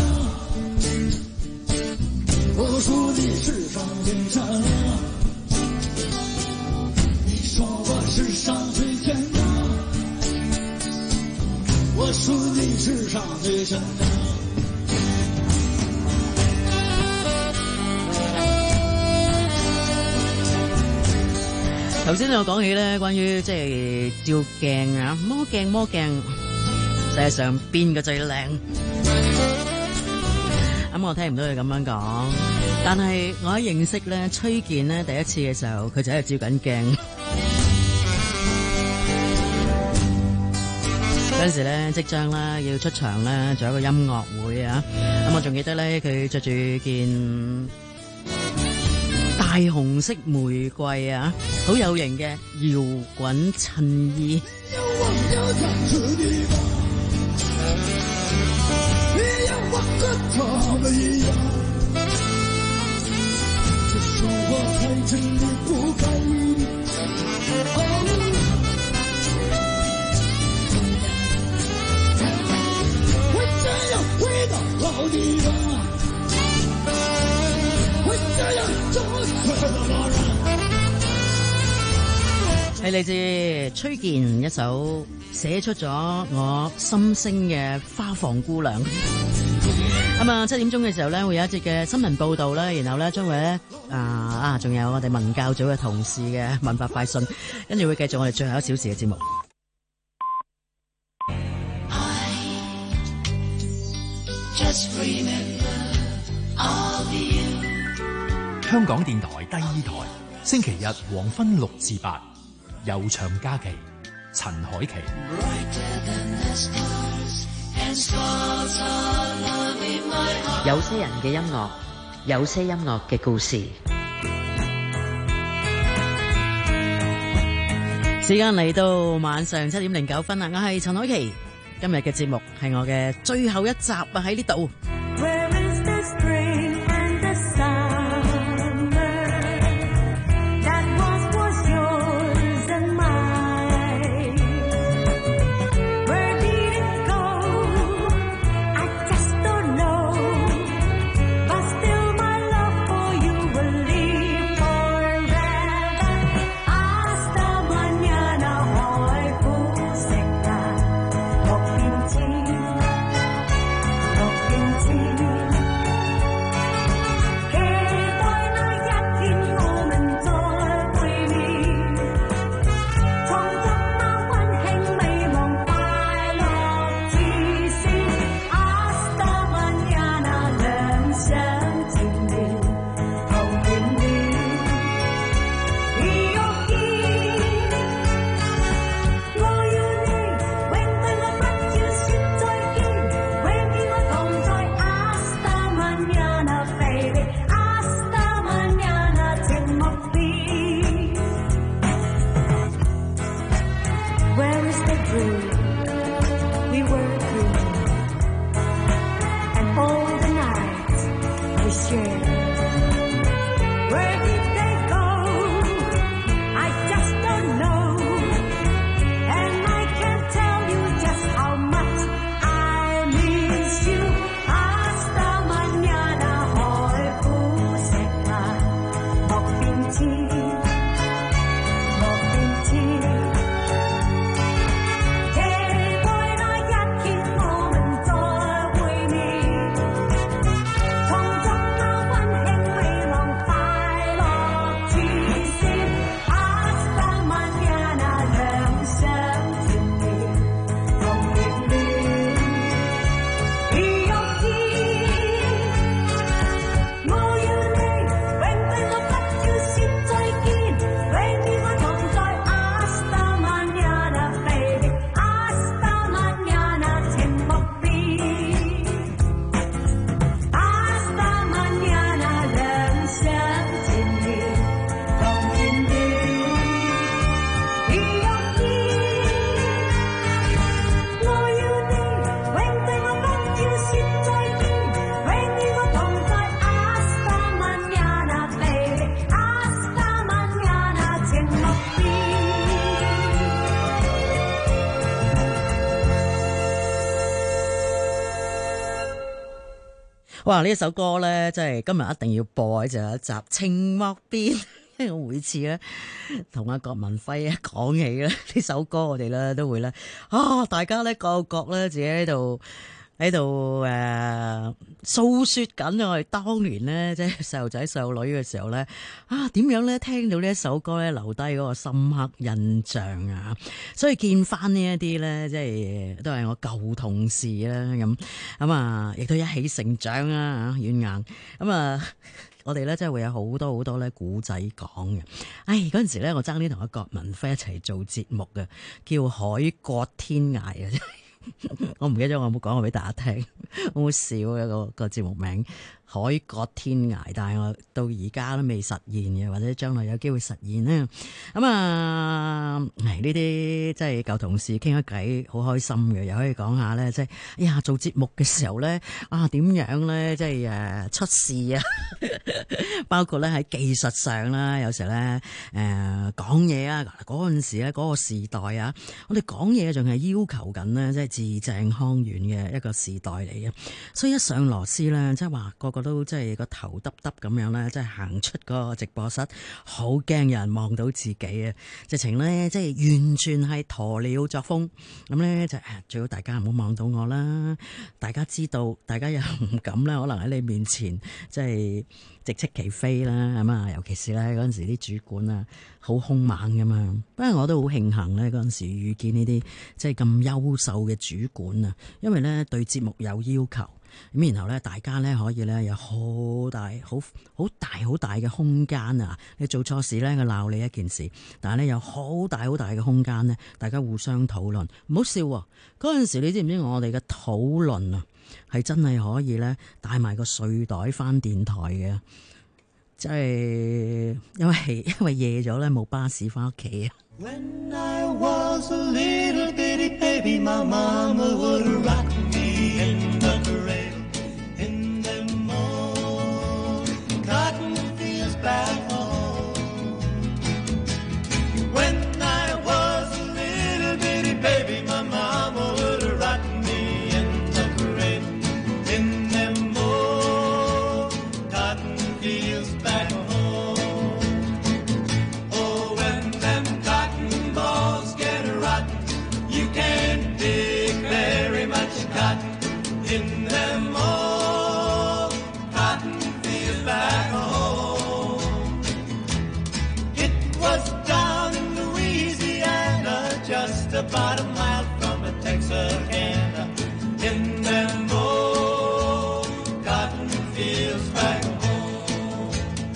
我说你世上最善良，你说我世上最坚强，我说你世上最善良。 頭先我講起咧，關於即係照鏡啊，魔鏡，世界上邊個最靚？咁我聽唔到佢咁樣講，但係我喺認識咧崔健咧第一次嘅時候，佢就喺度照緊鏡。嗰陣時咧即將啦要出場咧，做一個音樂會啊！咁我仲記得咧，佢着住件大紅色玫瑰啊，好有型嘅搖滾襯衣。 係嚟自崔健一首寫出咗我心聲嘅花房姑娘。咁啊，7點鐘嘅時候咧，會有一節嘅新聞報道啦，然後咧將會咧仲有我哋文教組嘅同事嘅文化快訊，跟住會繼續我哋最後1小時嘅節目。 香港電台第2台，星期日黃昏6至8，悠長假期，陳海琪。 有些人嘅音樂，有些音樂嘅故事。 時間嚟到晚上7點09分啦，我係陳海琪。今日嘅節目係我嘅最後一集啊，喺呢度。哇！呢一首歌咧，真係今日一定要播，就有一集《情莫變》。因為我每次咧同阿郭文輝講起咧呢首歌，我哋咧都會咧大家咧各個咧自己喺度訴說緊我哋當年咧即係細路仔細路女嘅時候咧點樣咧聽到呢一首歌咧留低嗰個深刻印象啊！所以見翻呢一啲咧即係都係我舊同事啦咁亦都一起成長啦軟硬我哋咧真係會有好多好多咧古仔講嘅。嗰陣時咧我爭啲同阿郭文輝一齊做節目嘅，叫《海角天涯》啊！我唔記得咗我有冇講過俾大家聽，好笑嘅個節目名《海角天涯》，但係我到而家都未實現嘅，或者將來有機會實現咧。呢啲即係舊同事傾一偈，好開心嘅，又可以講下咧，即係做節目嘅時候咧點樣咧，即係出事啊， 包括咧喺技術上啦，有時咧講嘢啊，嗰陣時咧嗰個時代啊，我哋講嘢仲係要求緊呢，即係字正腔圓嘅一個時代嚟嘅。所以一上螺絲咧，即係話個個都即係個頭耷耷咁樣咧，即係行出個直播室，好驚有人望到自己啊！直情咧即係完全係鴕鳥作風咁咧，就最好大家唔好望到我啦。大家知道，大家又唔敢啦，可能喺你面前即係直斥其非啦，咁啊，尤其是咧嗰陣時啲主管啊，好兇猛噶嘛。不過我都好慶幸咧，嗰陣時遇見呢啲即係咁優秀嘅主管啊，因為咧對節目有要求，咁然後咧大家咧可以咧有好大嘅空間啊！你做錯事咧，佢鬧你一件事，但係咧有好大嘅空間咧，大家互相討論。唔好笑喎，嗰陣時你知唔知我哋嘅討論啊，係真係可以咧帶埋個睡袋返電台嘅，即係因為夜咗咧冇巴士返屋企啊。 When I was a little bitty baby, my mama would rock me in the cradle in them old cotton fields back home. When I was a little bitty baby, my mama would rock me in the cradle in them old cotton fields back home. Oh, when them cotton balls get rotten, you can't dig very much cotton in them old cotton fields back home. It was down in Louisiana, just about a mile from Texarkana, in them old cotton fields back home.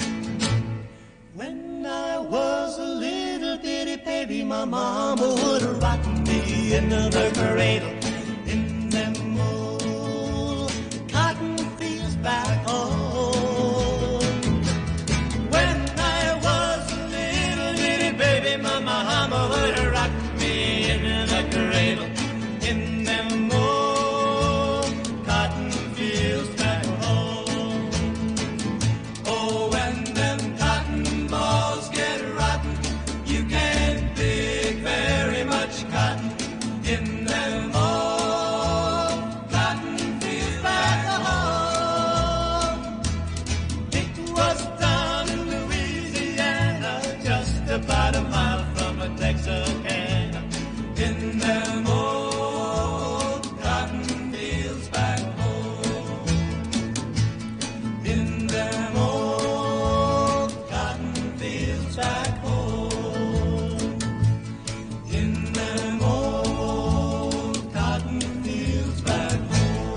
When I was a little bitty baby, my mama would rock me in the cradle in them old cotton fields back home. When I was a little bitty baby, my mama would rock me in the cradle in them old cotton fields back home. Oh, when them cotton balls get rotten, you can't dig very much cotton in them old cotton fields back home. It was down in Louisiana, just about a mile from Texarkana, in them old cotton fields back home. In them old cotton fields back home. In them old cotton fields back home.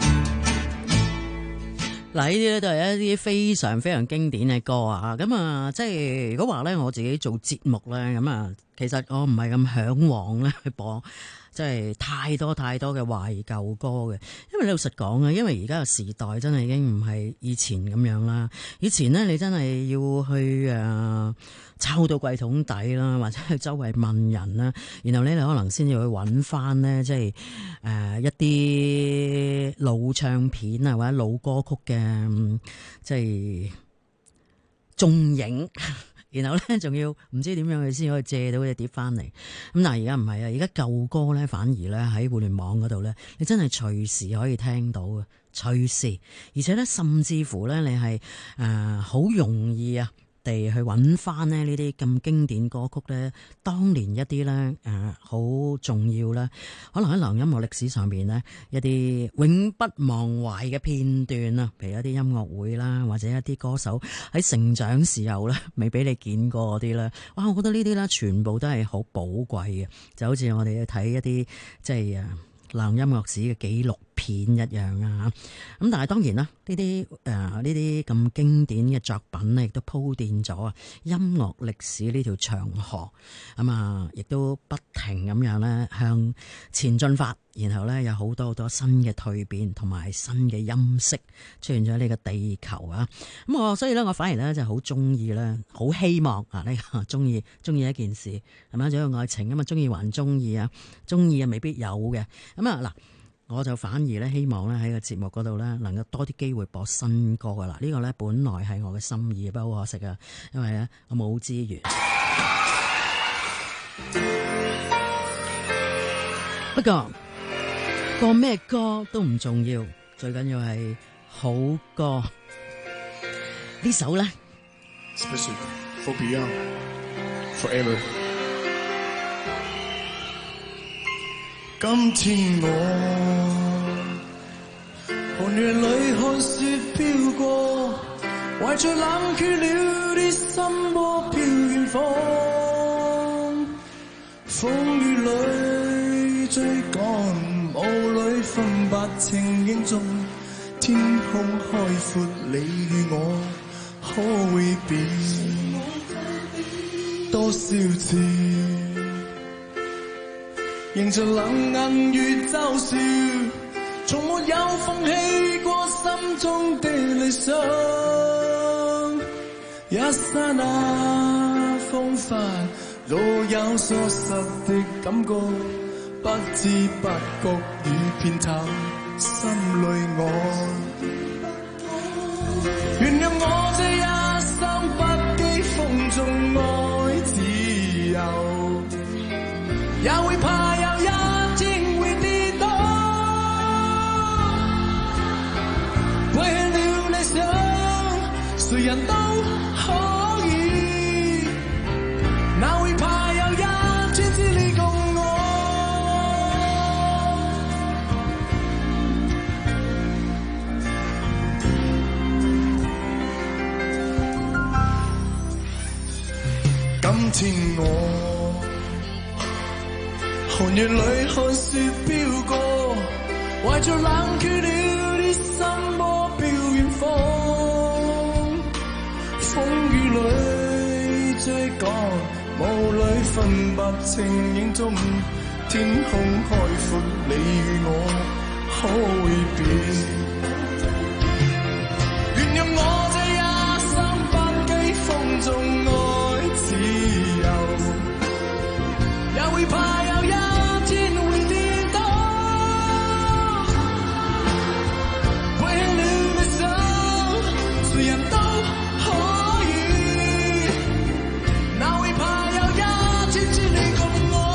嗱，呢啲咧都係一啲非常非常經典嘅歌啊！咁啊，即係如果話咧，我自己做節目咧，咁啊，其實我唔係咁嚮往咧去播，即係太多嘅懷舊歌嘅。因為你老實講啊，因為而家嘅時代真係已經唔係以前咁樣啦。以前咧，你真係要去抄到櫃桶底啦，或者去周圍問人啦，然後咧你可能先至去揾翻咧，即係一啲老唱片啊，或者老歌曲嘅即係蹤影。然後咧，仲要唔知點樣佢先可以借到隻碟翻嚟。咁但係而家唔係啊，而家舊歌咧反而咧喺互聯網嗰度咧，你真係隨時可以聽到嘅，隨時。而且咧，甚至乎咧，你係好容易啊地去揾翻呢啲咁經典歌曲咧，當年一啲咧好重要啦，可能喺流行音樂歷史上邊呢，一啲永不忘懷嘅片段啊，譬如一啲音樂會啦，或者一啲歌手喺成長時候咧未俾你見過嗰啲咧，哇！我覺得呢啲咧全部都係好寶貴嘅，就好似我哋去睇一啲即係流行音樂史嘅紀錄片一樣啊！咁但係當然啦，呢啲咁經典嘅作品咧，亦都鋪墊咗啊音樂歷史呢條長河，咁啊，亦都不停咁樣咧向前進發，然後咧有好多新嘅蛻變同埋新嘅音色出現咗呢個地球啊！咁所以咧，我反而咧就好中意咧，好希望啊呢個中意一件事係咪？仲有愛情啊嘛，中意還中意啊，中意啊未必有嘅。咁啊嗱。 我就反而咧希望咧喺個節目嗰度咧能夠多啲機會播新歌噶啦。呢個咧本來係我嘅心意，不過好可惜啊，因為咧我冇資源。不過播咩歌都唔重要，最緊要係好歌。呢首咧 Especially for Beyond Forever。今天我寒夜裏看雪飄過，懷着冷卻了的心窩飄遠方，風雨裏追趕，霧裏分白情影中，天空開闊，你與我可會變多少次？迎着冷眼與嘲笑，從沒有放棄過心中的理想。一剎那風帆，若有疏失的感覺，不知不覺已遍透心裏我。原諒我這一生不羈風中愛自由，也會怕有一天會跌倒。為了理想，誰人都可以，哪會怕有一天只你共我。今天我寒夜裏看雪飄過，懷着冷卻了的心窩飄遠方，風雨裏追趕，霧裏分白情影中，天空開闊，你與我可會變？原諒我這一生不羈風中愛自由，也會怕有一天會跌倒。為了理想，誰人都可以，哪會怕有一天只你共我。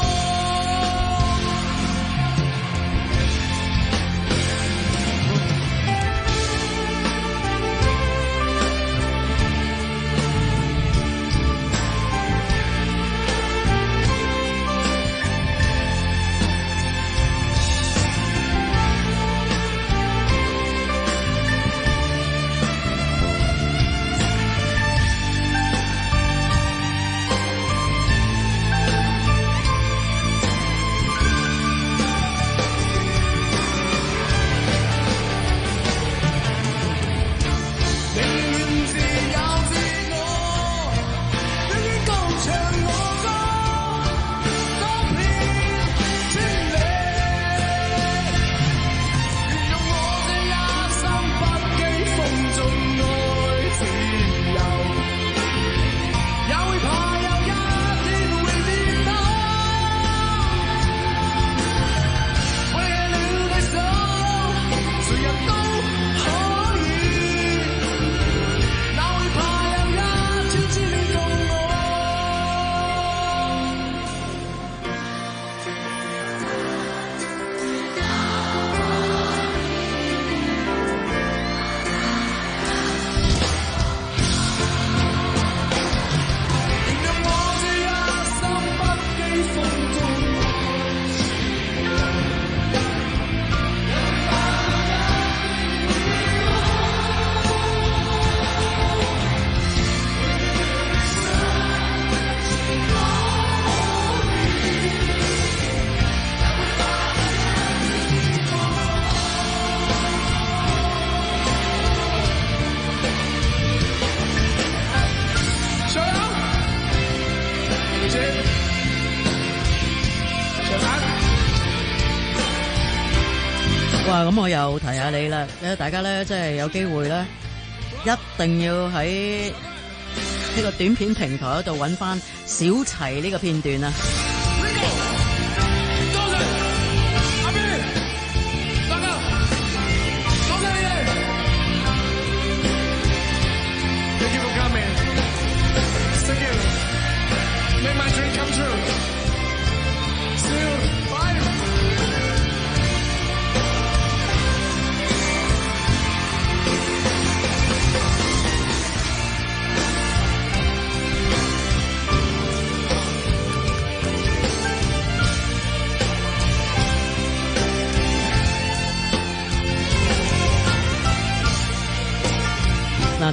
哇！咁我又提下你啦，大家咧即係有機會咧，一定要喺呢個短片平台嗰度揾翻小齊呢個片段啊！ 多謝阿 B，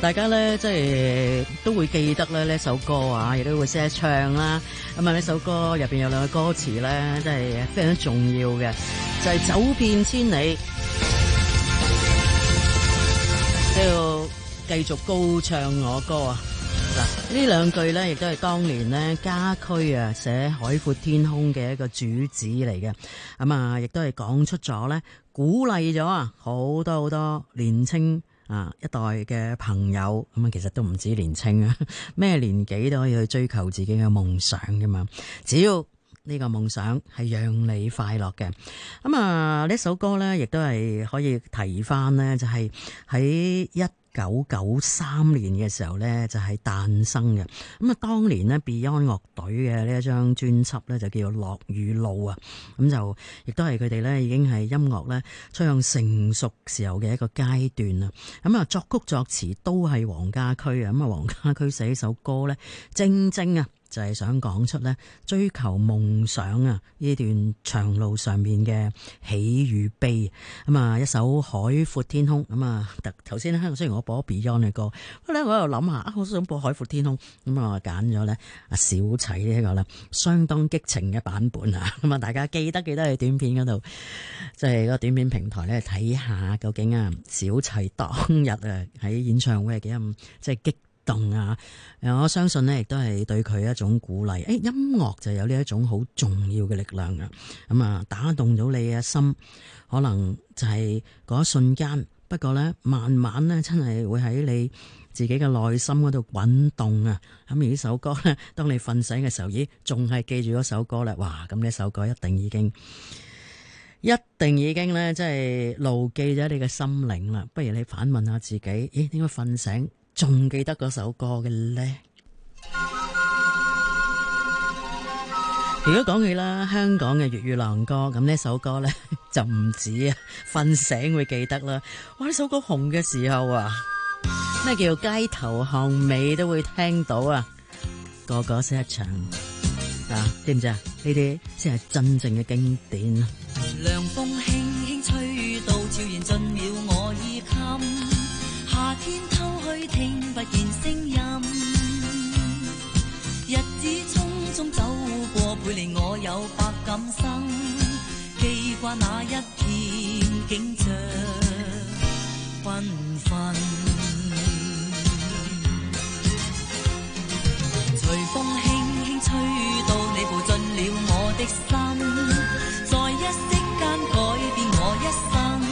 大家咧即係都會記得咧呢首歌啊，亦都會識得唱啦。咁啊，呢首歌入邊有兩個歌詞咧，真係非常重要嘅，就係走遍千里，都要繼續高唱我歌啊！嗱，呢兩句咧，亦都係當年咧家駒啊寫《海闊天空》嘅一個主旨嚟嘅。咁啊，亦都係講出咗咧，鼓勵咗啊好多好多年青一代嘅朋友。咁啊，其實都唔止年青啊，咩年紀都可以去追求自己嘅夢想噶嘛。只要呢個夢想係讓你快樂嘅。咁啊，呢首歌咧，亦都係可以提翻咧，就係喺1993年嘅時候咧，就係誕生嘅。咁啊，當年咧 Beyond 樂隊嘅呢一張專輯咧，就叫做《樂與怒》啊。咁就亦都係佢哋咧已經係音樂咧趨向成熟時候嘅一個階段啦。咁啊，作曲作詞都係黃家駒啊。咁啊，黃家駒寫呢首歌咧，正正啊就係想講出咧追求夢想啊呢段長路上面嘅喜與悲。咁啊，一首《海闊天空》。咁啊，頭先咧雖然我播 Beyond 嘅歌，不過咧我喺度諗下我想播《海闊天空》。咁啊，我揀咗咧阿小齊呢一個咧相當激情嘅版本啊。咁啊，大家記得去短片嗰度，即係個短片平台咧睇下究竟啊小齊當日啊喺演唱會係幾咁即係激動啊！我相信呢亦都係對佢一種鼓勵。音樂就有呢一種好重要嘅力量啊！咁啊，打動到你嘅心，可能就係嗰一瞬間。不過呢，慢慢呢，真係會喺你自己嘅內心嗰度滾動啊！咁而呢首歌呢，當你瞓醒嘅時候，咦，仲係記住嗰首歌咧？哇！咁呢首歌一定已經呢，即係牢記咗你嘅心靈啦。不如你反問下自己，咦，點解瞓醒仲記得嗰首歌嘅呢？如果講起啦，香港嘅粵語流行歌，咁呢首歌呢，就唔止啊，瞓醒會記得啦。哇！呢首歌紅嘅時候啊，咩叫街頭巷尾都會聽到啊，個個識得唱啊，知唔知啊？呢啲先係真正嘅經典啊！ 涼風輕輕吹到，悄然進了我衣襟。夏天偷去聽不見聲音，日子匆匆走過，倍令我有百感生，記掛那一片景象繽紛。隨風輕輕吹到，你步進了我的心，在一息間改變我一生，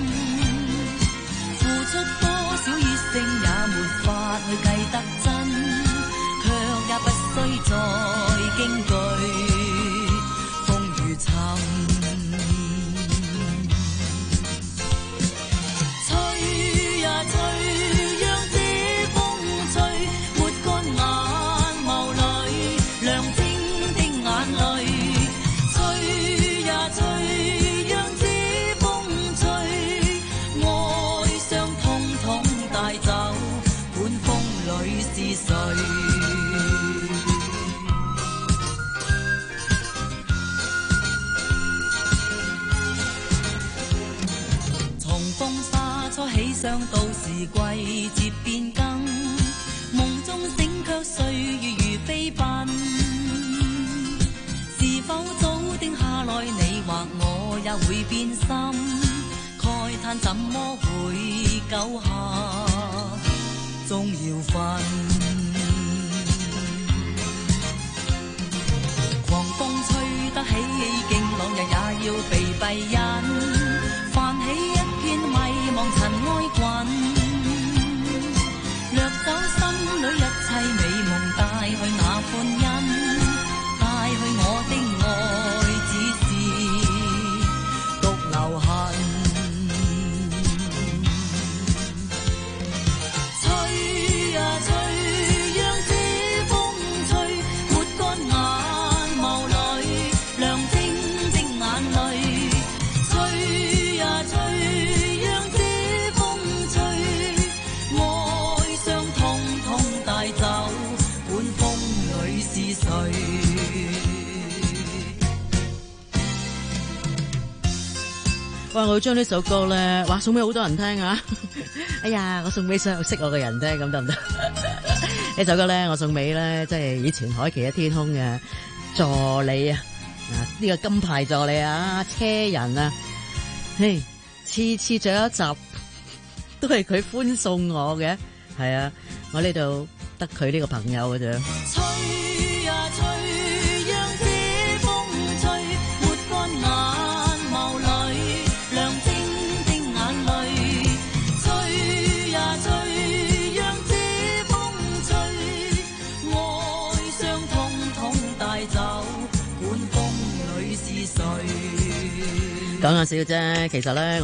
付出多少熱誠也沒法去計得真，卻也不需再驚懼風雨沉。吹呀吹，讓這風吹，抹乾眼眸裏亮晶的眼淚。吹呀吹，讓這風吹，愛傷通通帶走，管風裏是誰。從風沙初起想到時季節變更，夢中醒卻歲月如飛奔。是否早定下來，你或我也會變心，慨嘆怎麼會久下終要分。狂風吹得起勁浪，日也要被閉忍，泛起一片迷茫塵埃滾，掠走心裏一切美夢，帶去那歡欣，帶去我的愛只是獨留痕。吹呀吹，讓這風吹，抹乾眼眸裏亮晶晶眼淚。吹呀吹，讓這風吹，愛傷通通帶走，管風裏是誰。 哇！我會將呢首歌咧，哇，送俾好多人聽啊！ 哎呀，我送俾所有識我嘅人啫，咁得唔得？呢首歌咧，我送俾咧，即係以前海琪嘅天空嘅助理啊，呢個金牌助理啊，車人啊，嘿，次次最後一集都係佢歡送我嘅，係啊，我呢度得佢呢個朋友嘅啫。 吹呀吹，讓這風吹，抹乾眼眸裏亮晶晶眼淚。吹呀吹，讓這風吹，哀傷統統帶走，管風裏是誰？ 講下笑啫，其實咧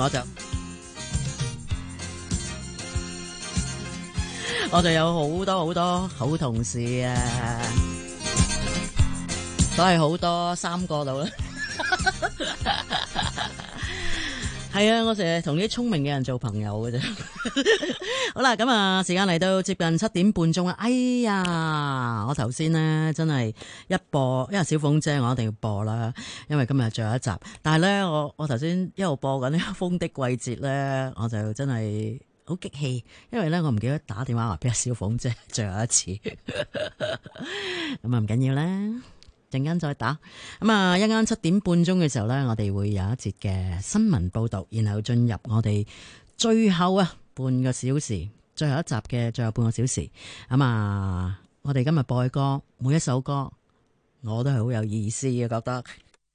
我就有好多好同事啊，都係好多3個度啦。係啊，我成日同啲聰明嘅人做朋友嘅啫。好啦，咁啊，時間嚟到接近7點半鐘啦。哎呀，我頭先呢真係一播，因為小鳳姐我一定要播啦，因為今日最後一集。但係咧，我頭先一路播緊呢個風的季節咧，我就真係好激氣，因為咧我唔記得打電話話俾阿小鳳姐最後一次。咁啊唔緊要啦。陣間再打，咁啊一陣間7點半鐘嘅時候呢，我哋會有一節嘅新聞報道，然後進入我哋最後半個小時，最後一集嘅最後半個小時。咁啊，我哋今日播嘅歌，每一首歌我都係好有意思嘅，覺得。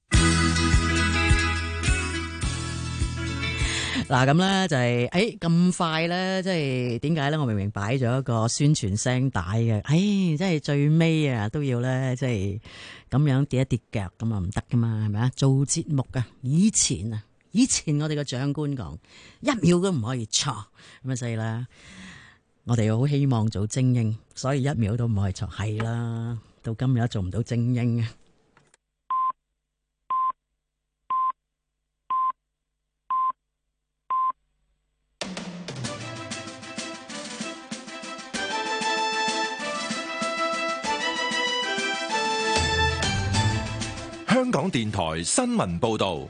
嗱咁咧就係，咁快咧，即係點解咧？我明明擺咗一個宣傳聲帶嘅，即係最尾啊都要咧，即係咁樣跌一跌腳咁啊唔得噶嘛，係咪啊？做節目啊，以前我哋個長官講1秒都唔可以錯，咁啊所以咧，我哋好希望做精英，所以1秒都唔可以錯，係啦，到今日都做唔到精英啊！ 香港電台新聞報道，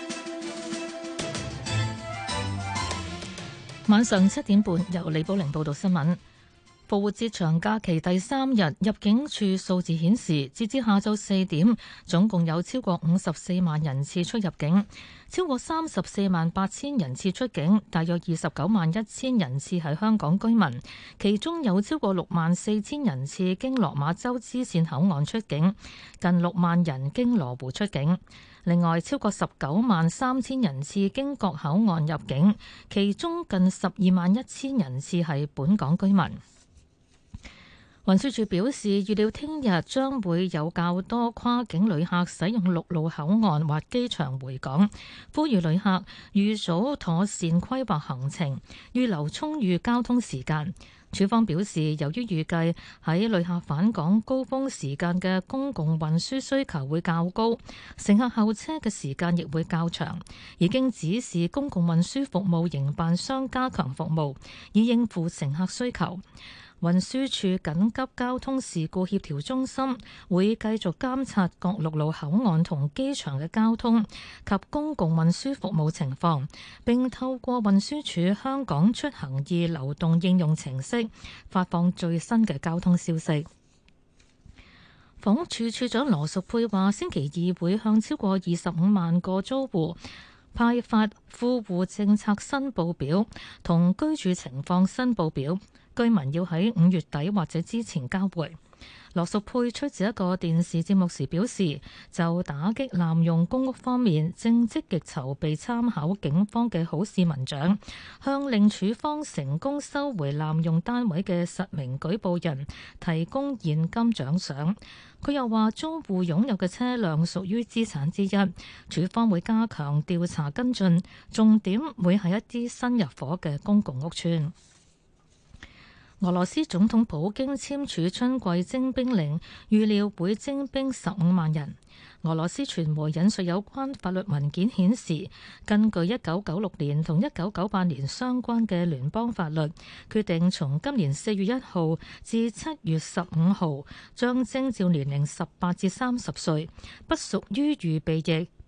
晚上7點半由李寶玲報道新聞。復活節長假期第3日，入境處數字顯示，截至下晝4點，總共有超過54萬人次出入境，超過34萬8千人次出境，大約29萬1千人次係香港居民，其中有超過6萬4千人次經落馬洲支線口岸出境，近6萬人經羅湖出境。另外，超過19萬3千人次經各口岸入境，其中近12萬1千人次係本港居民。運輸署表示，預料聽日將會有較多跨境旅客使用陸路口岸或機場回港，呼籲旅客預早妥善規劃行程，預留充裕交通時間。署方表示，由於預計喺旅客返港高峰時間嘅公共運輸需求會較高，乘客候車嘅時間亦會較長，已經指示公共運輸服務營辦商加強服務，以應付乘客需求。運輸署緊急交通事故協調中心會繼續監察各陸路口岸同機場嘅交通及公共運輸服務情況，並透過運輸署香港出行易流動應用程式發放最新嘅交通消息。房屋署署長羅淑佩話，星期2會向超過25萬個租戶派發富戶政策申報表同居住情況申報表，居民要喺5月底或者之前交回。羅淑佩出席一個電視節目時表示，就打擊濫用公屋方面，正積極籌備參考警方嘅好市民獎，向令處方成功收回濫用單位嘅實名舉報人提供現金獎賞。佢又話，租戶擁有嘅車輛屬於資產之一，處方會加強調查跟進，重點會係一啲新入伙嘅公共屋邨。俄羅斯總統普京簽署春季徵兵令，預料會徵兵15萬人。俄羅斯傳媒引述有關法律文件顯示，根據1996年同1998年相關嘅聯邦法律，決定從今年4月1號至7月15號將徵召年齡18至30歲，不屬於預備役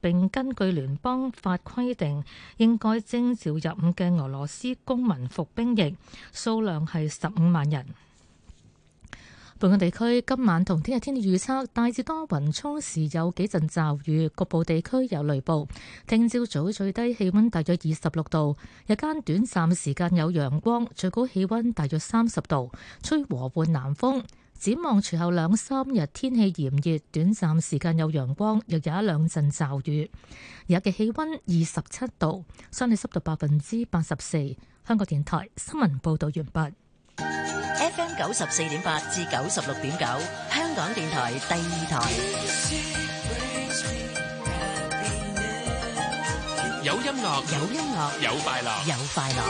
並根據聯邦法規定應該徵召入伍嘅俄羅斯公民服兵役，數量係15萬人。本港地區今晚同聽日天氣預測大致多雲，初時有幾陣驟雨，局部地區有雷暴。聽朝早最低氣溫大約26度，日間短暫時間有陽光，最高氣溫大約30度，吹和緩南風。展望隨後2-3日天氣炎熱，短暫時間有陽光，又有1-2陣驟雨。日嘅氣溫27度，相對濕度84%。香港電台新聞報道完畢。 FM 94.8至96.9，香港電台第二台。 有音樂， 有音樂， 有快樂， 有快樂。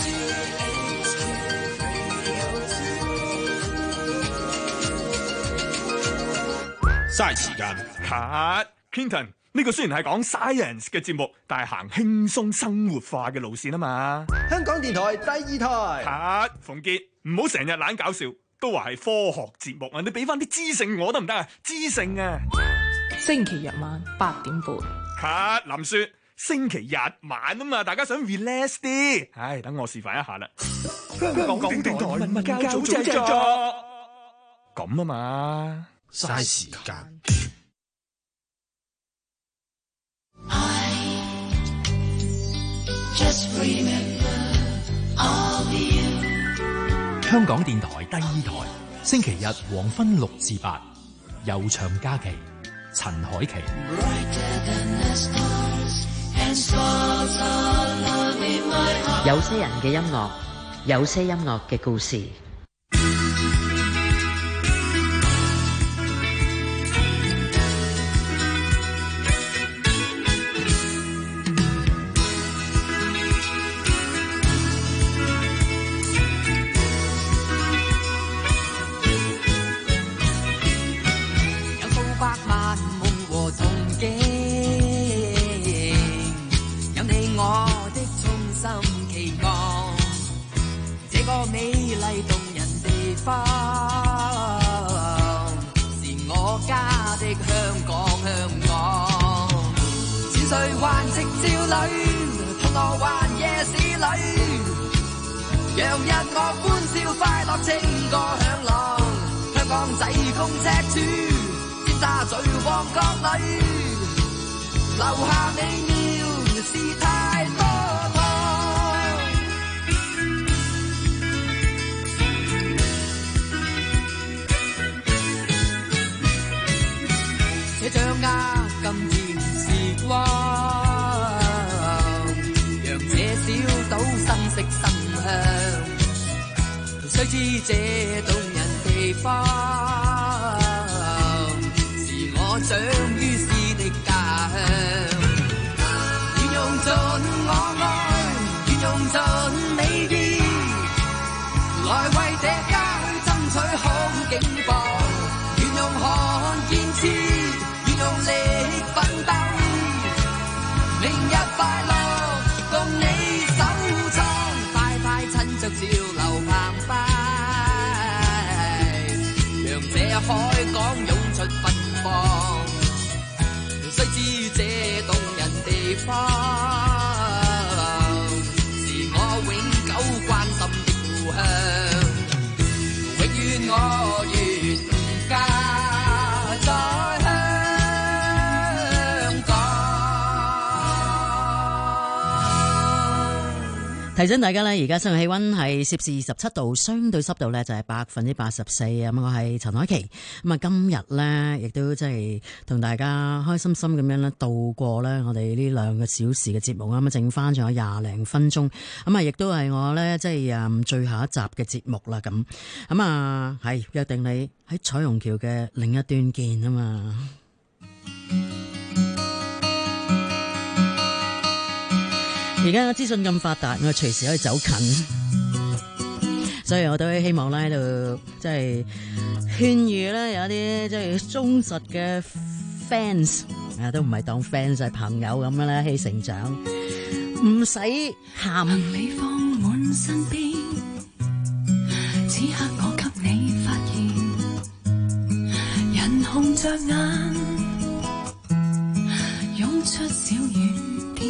嘥時間，Cut Clinton。呢個雖然係講 science 嘅節目，但係行輕鬆生活化嘅路線啊嘛。 香港電台第二台。馮傑，唔好成日懶搞笑，都話係科學節目啊！你俾翻啲知性我得唔得啊？知性啊！ 星期日晚8點半。 林雪，星期日晚啊嘛，大家想 relax 啲。唉，等我示範一下啦。香港電台文教組製作。咁啊嘛，嘥時間。 香港電台第二台，星期日黃昏6至8，悠長假期，陳凱琪。 有些人嘅音樂，有些音樂嘅故事。 提醒大家咧，而家室外氣溫係攝氏27度，相對濕度咧就係84%。咁我係陳凱琪。咁啊，今日咧亦都即係同大家開心心咁樣咧度過咧我哋呢2個小時嘅節目啊。咁剩翻仲有20零分鐘。咁啊，亦都係我咧即係最後一集嘅節目啦。咁啊，係約定你喺彩虹橋嘅另一端見啊嘛。而家資訊咁發達，我隨時可以走近，所以我都希望咧喺度即係勸喻咧有啲即係忠實嘅 fans 啊，都唔係當 fans 係朋友咁樣咧，起成長唔使喊。 你放滿身邊，此刻我給你發現，人紅着眼，用出小雨點，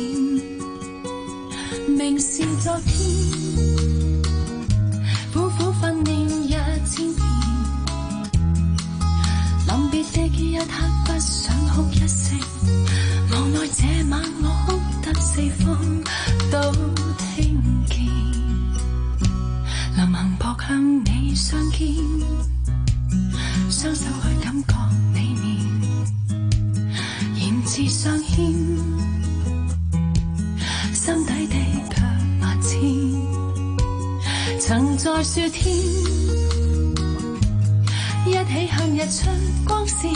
明是昨天，苦苦訓練1000遍，臨別的一刻不想哭一聲，無奈這晚我哭得四方都聽見，臨行撲向你相見，雙手去感覺你面，言字相牽，心底的卻萬千，曾在雪天一起向日出光線，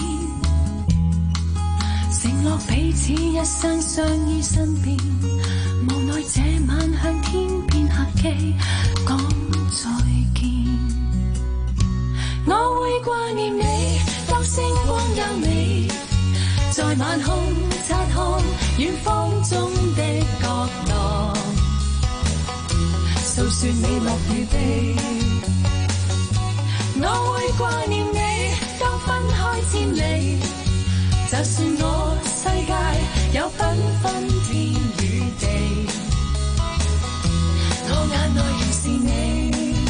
承諾彼此一生相依身邊，無奈這晚向天邊客機講再見。我會掛念你，當星光優美，在晚空察看遠方中的角落，訴說你樂與悲。我會掛念你，當分開千里，就算我世界有繽紛天與地，我眼內仍是你。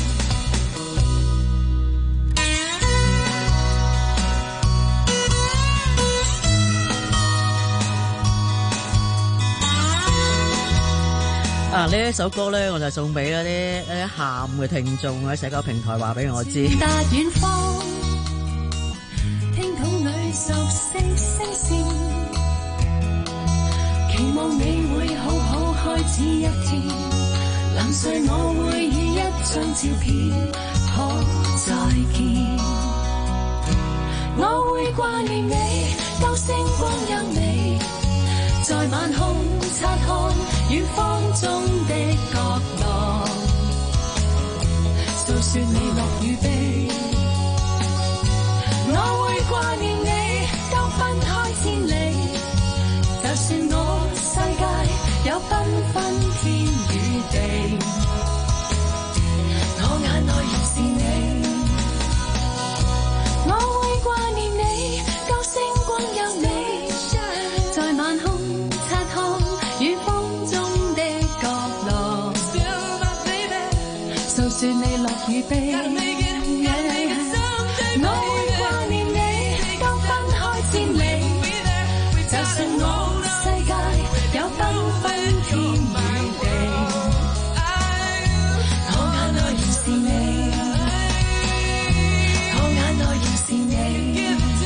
呢一首歌咧，我就送俾嗰啲喊嘅聽眾喺社交平台話俾我知。 達遠方，聽筒裏熟悉聲線，期望你會好好開始一天。臨睡我會以一張照片可再見。我會掛念你，當星光優美，在晚空察看遠方中的角落，訴說你樂與悲。我會掛念你，當分開千里，就算我世界有繽紛天與地，我眼內仍是你。我會掛念你，當星光優美，在晚空察看遠方中的角落，訴說你樂與悲。我會掛念你，當分開千里，就算我世界有繽紛天與地，我眼內仍是你，我眼內仍是你。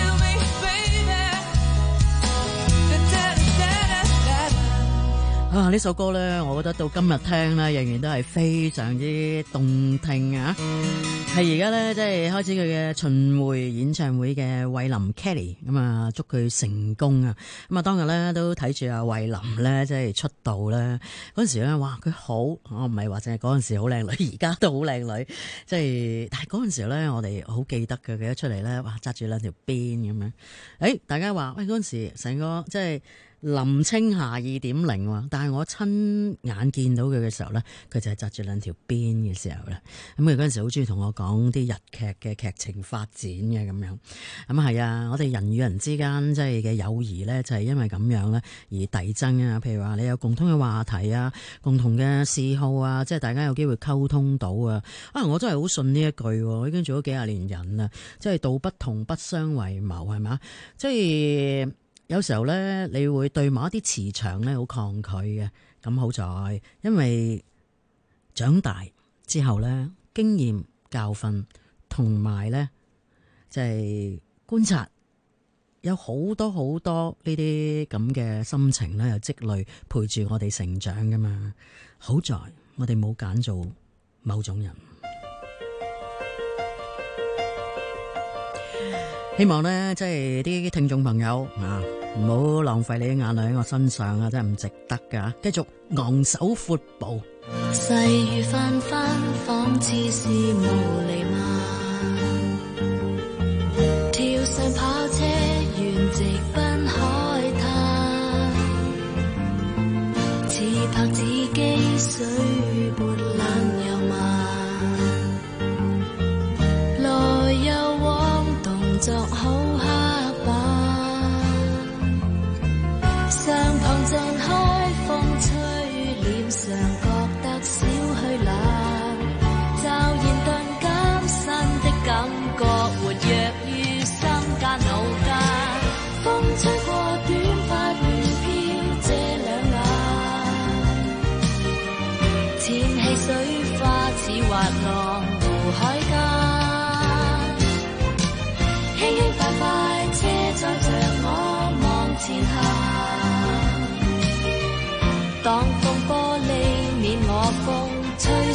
呢首歌咧，我覺得到今日聽咧，仍然都係非常之動聽啊！係而家咧，即係開始佢嘅巡迴演唱會嘅慧琳 Kelly 咁啊，祝佢成功啊！咁啊，當日咧都睇住阿慧琳咧，即係出道咧嗰陣時咧，哇！佢好，我唔係話淨係嗰陣時好靚女，而家都好靚女，即係但係嗰陣時咧，我哋好記得嘅，佢一出嚟咧，哇！紮住兩條辮咁樣，誒，大家話喂嗰陣時成個即係。林青霞 2.0 喎，但係我親眼見到佢嘅時候咧，佢就係紮住兩條辮嘅時候咧。咁佢嗰陣時好中意同我講啲日劇嘅劇情發展嘅咁樣。咁係啊，我哋人與人之間即係嘅友誼咧，就係因為咁樣咧而遞增啊。譬如話你有共通嘅話題啊，共同嘅嗜好啊，即係大家有機會溝通到啊。我真係好信呢一句喎，我已經做咗幾廿年人啦，即係道不同不相為謀係嘛，即係。有時候咧，你會對某一啲磁場咧好抗拒嘅。咁好在，因為長大之後咧，經驗教訓同埋咧，即係觀察，有好多好多呢啲咁嘅心情咧，有積累陪住我哋成長噶嘛。好在我哋冇揀做某種人。希望咧，即係啲聽眾朋友啊，唔好浪費你啲眼淚喺我身上啊，真係唔值得噶。繼續昂首闊步， 細雨紛紛，仿似是無厘漫，跳上跑車，沿直奔海灘，似拍子機，水撥冷又慢，來又往，動作好刻板，相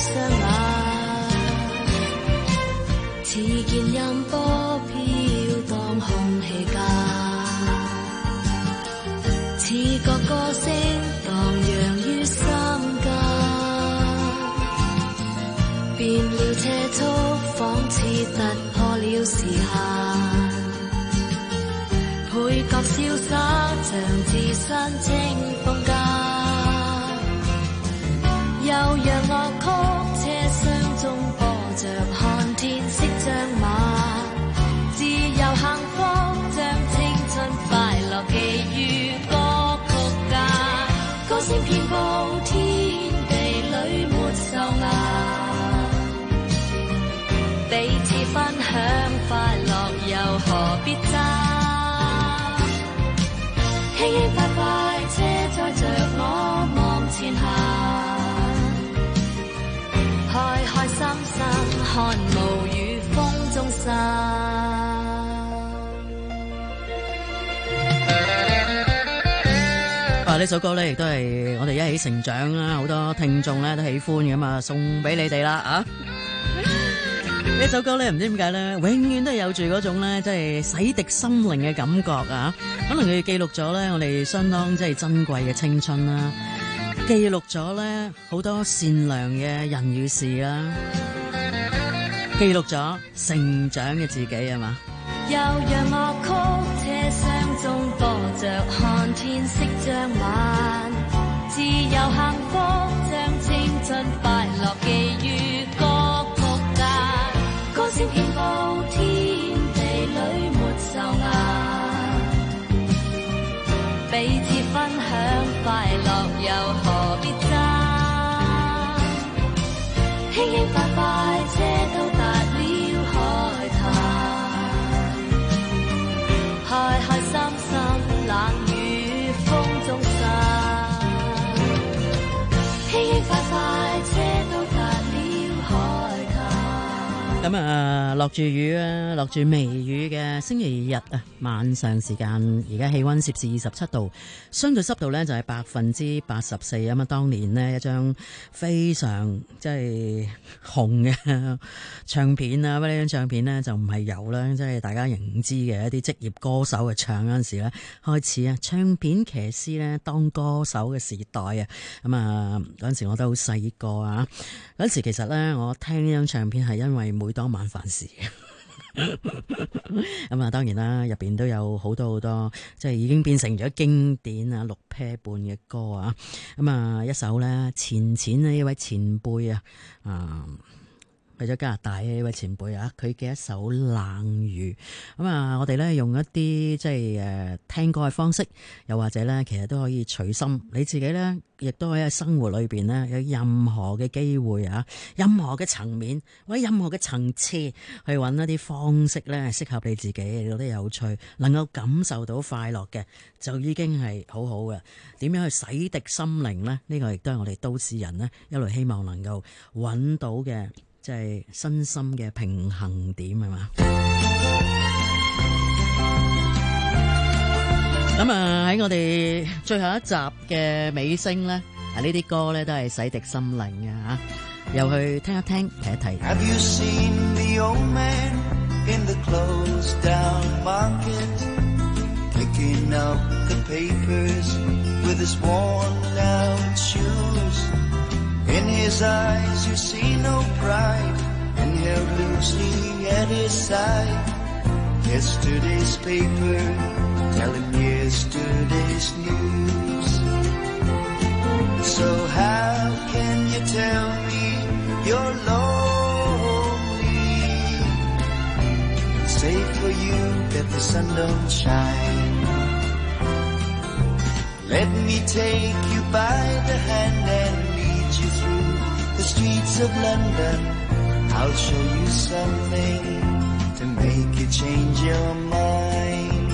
雙眼，似見音波飄蕩空氣間，似個歌聲蕩漾於心間，變了車速，仿似突破了時限。配角瀟灑，像置身清風間。悠揚樂曲，車廂中播着看天色將晚。自由幸福，將青春快樂寄於歌曲間。歌聲遍佈天地裏沒愁顏，彼此分享快樂又何必爭？輕輕快快車載着我往前行，開開心心看霧與風中散。 呢首歌咧，亦都係我哋一起成長啦，好多聽眾咧都喜歡㗎嘛，送俾你哋啦啊！呢首歌咧，唔知點解咧，永遠都係有住嗰種咧，即係洗滌心靈嘅感覺啊！可能佢記錄咗咧，我哋相當即係珍貴嘅青春啦，記錄咗咧好多善良嘅人與事啦，記錄咗成長嘅自己係嘛？ 悠揚樂曲，車廂中播着看天色將晚，自由幸福，將青春快樂寄於歌曲間。歌聲遍佈天地裏沒愁顏，彼此分享快樂又何必爭？輕輕快快車到達了海灘，開開心心冷雨風中散，輕輕快快車到達了海灘。 咁啊，落住雨啊，落住微雨嘅星期日啊，晚上時間，而家氣溫攝氏27度，相對濕度咧就係84%。咁啊，當年呢一張非常即係紅嘅唱片啊，呢張唱片呢就唔係由啦，即係大家認知嘅一啲職業歌手嘅唱嗰陣時咧開始啊，唱片騎師咧當歌手嘅時代啊，咁啊嗰陣時我都好細個啊，嗰陣時其實咧我聽呢張唱片係因為每當晚飯時。咁啊，當然啦，入邊都有好多即係已經變成咗經典啊6 pair 半嘅歌啊。咁啊，一首咧錢錢呢位前輩啊，去咗加拿大嘅呢位前輩啊，佢嘅一首冷雨。咁啊，我哋咧用一啲即係聽歌嘅方式，又或者咧其實都可以隨心，你自己咧亦都可以喺生活裏邊咧有任何嘅機會啊，任何嘅層面或者任何嘅層次去揾一啲方式咧適合你自己，你覺得有趣，能夠感受到快樂嘅，就已經係好好嘅。點樣去洗滌心靈咧？呢個亦都係我哋都市人咧一路希望能夠揾到嘅。即係身心嘅平衡點係嘛？咁啊喺我哋最後一集嘅尾聲咧，呢啲歌咧都係洗滌心靈嘅嚇，又去聽一聽睇一睇。 Have you seen the old man in the closed down market, picking up the papers with his worn out shoes?In his eyes you see no pride, and held loosely at his side. Yesterday's paper telling yesterday's news. So how can you tell me you're lonely? Say for you that the sun don't shine. Let me take you by the hand and you through the streets of London. I'll show you something to make you change your mind.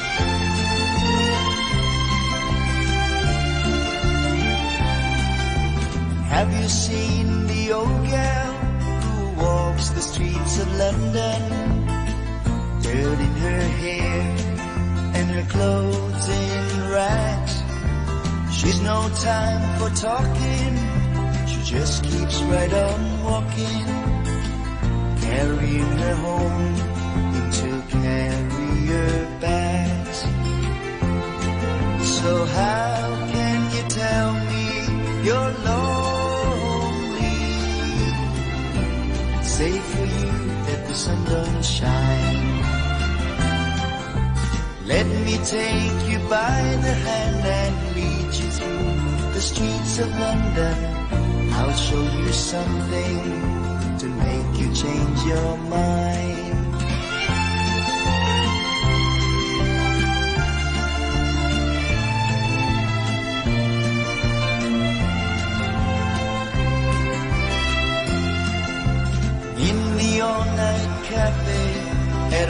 Have you seen the old gal who walks the streets of London, dirt in her hair and her clothes in rags? She's no time for talking, just keeps right on walking, carrying her home in 2 carrier bags. So how can you tell me you're lonely? Safe for you that the sun don't shine. Let me take you by the hand and lead you through the streets of London. I'll show you something to make you change your mind. In the all-night cafe at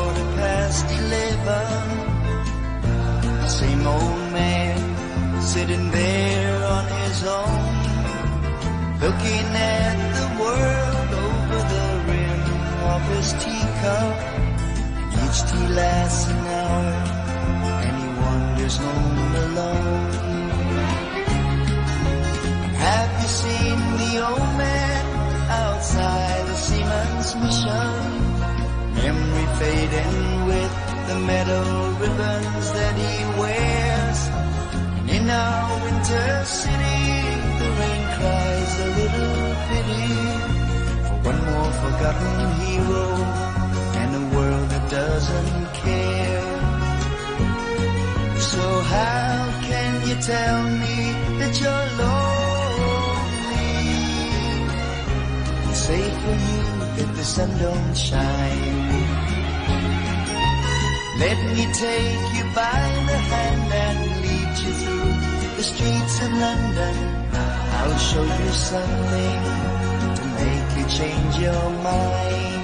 11:15, same old man sitting there on his own, looking at the world over the rim of his teacup. Each tea lasts an hour, and he wanders home alone. Have you seen the old man outside the Seaman's Mission? Memory fading with the metal ribbons that he wears. And in our winter city, the rain cries a little pity for one more forgotten hero and a world that doesn't care. So how can you tell me that you're lonely? It's safe for you that the sun don't shine. Let me take you by the hand and lead you through the streets of London. I'll show you something to make you change your mind.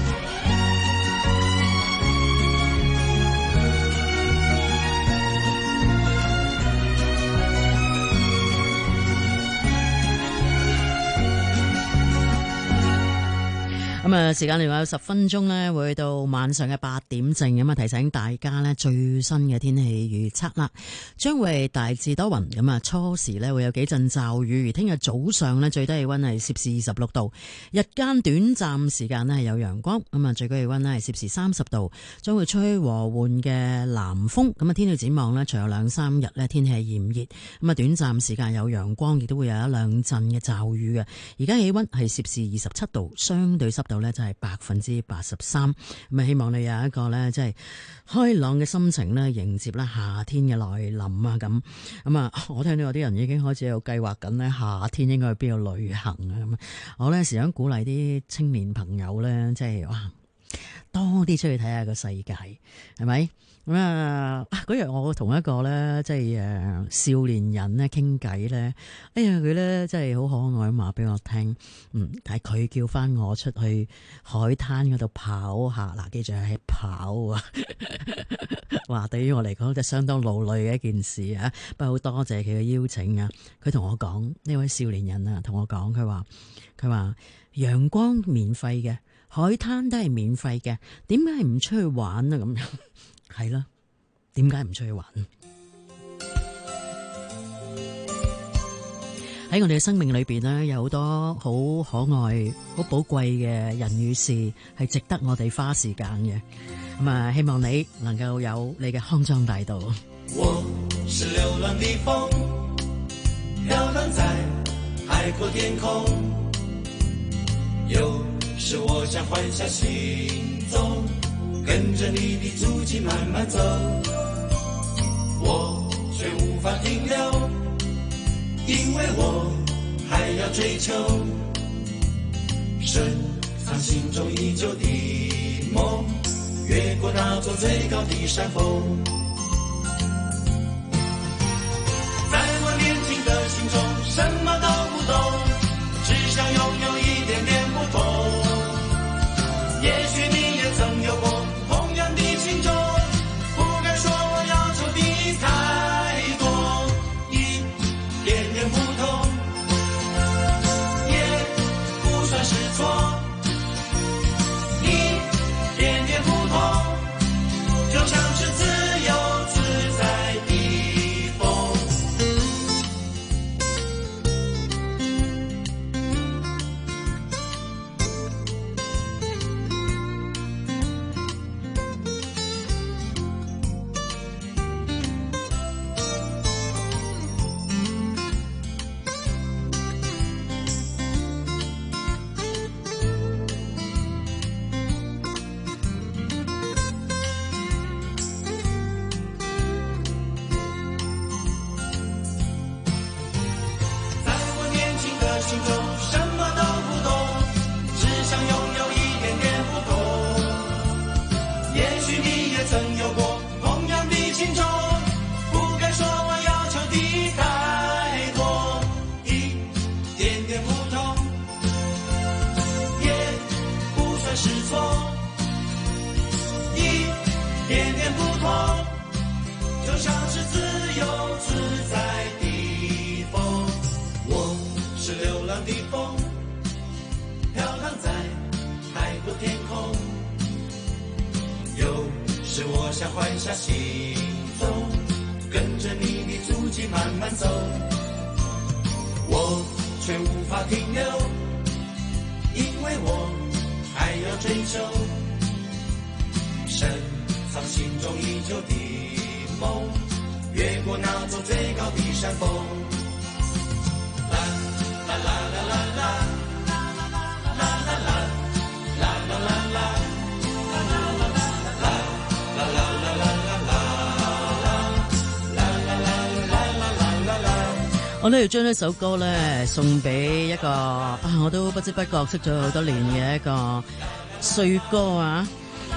咁啊，時間仲有10分鐘咧，會到晚上嘅8點正咁啊，提醒大家咧最新嘅天氣預測啦，將會大致多雲咁啊，初時咧會有幾陣驟雨，而聽日早上咧最低氣溫係攝氏26度，日間短暫時間咧係有陽光，咁啊最高氣溫咧係攝氏30度，將會吹和緩嘅南風，咁啊天氣展望咧，隨後2-3日咧天氣係炎熱，咁啊短暫時間有陽光，亦都會有1-2陣嘅驟雨嘅，而家氣溫係攝氏27度，相對濕度咧就係83%，咁啊希望你有一個咧即係開朗嘅心情咧迎接咧夏天嘅來臨啊咁啊我聽到有啲人已經開始有計劃緊咧夏天應該去邊度旅行啊咁，我咧時想鼓勵啲青年朋友咧即係哇多啲出去睇下個世界係咪？咁嗰日我同一個咧即係少年人咧傾偈咧，哎呀佢咧真係好可愛咁話俾我聽，但係佢叫翻我出去海灘嗰度跑下，嗱記住係跑啊，話對於我嚟講就相當勞累嘅一件事啊，不過好多謝佢嘅邀請啊，佢同我講呢位少年人啊，同我講佢話陽光免費嘅，海灘都係免費嘅，點解唔出去玩啊咁樣？係啦，點解唔出去玩？喺我哋嘅生命裏邊呢，有好多好可愛、好寶貴嘅人與事，係值得我哋花時間嘅。咁啊，希望你能夠有你嘅康莊大道。 我是流浪的風，飄浪在海闊天空。有時我想換下行蹤，跟着你的足跡慢慢走，我卻無法停留，因為我還要追求深藏心中已久的夢，越過那座最高的山峰。在我年輕的心中什麼都不懂，只想擁有一點點不同。也許你也曾有過同樣的心中，不敢說我要求的太多，一點點不同也不算是錯，一點點不同就像是自由。 心中什么都不懂，只想拥有一点点不同。也许你也曾有过同样的情衷，不该说我要求的太多，一点点不同也不算是错，一点点不同就像是自由自在的风。我是流浪的风，飘荡在海阔天空，有时我想换下行踪，跟着你的足迹慢慢走，我却无法停留，因为我还要追求深藏心中已久的梦，越过那座最高的山峰。啦啦啦啦啦啦。 我都要將呢首歌咧送俾一個我都不知不覺識咗好多年嘅一個帥哥啊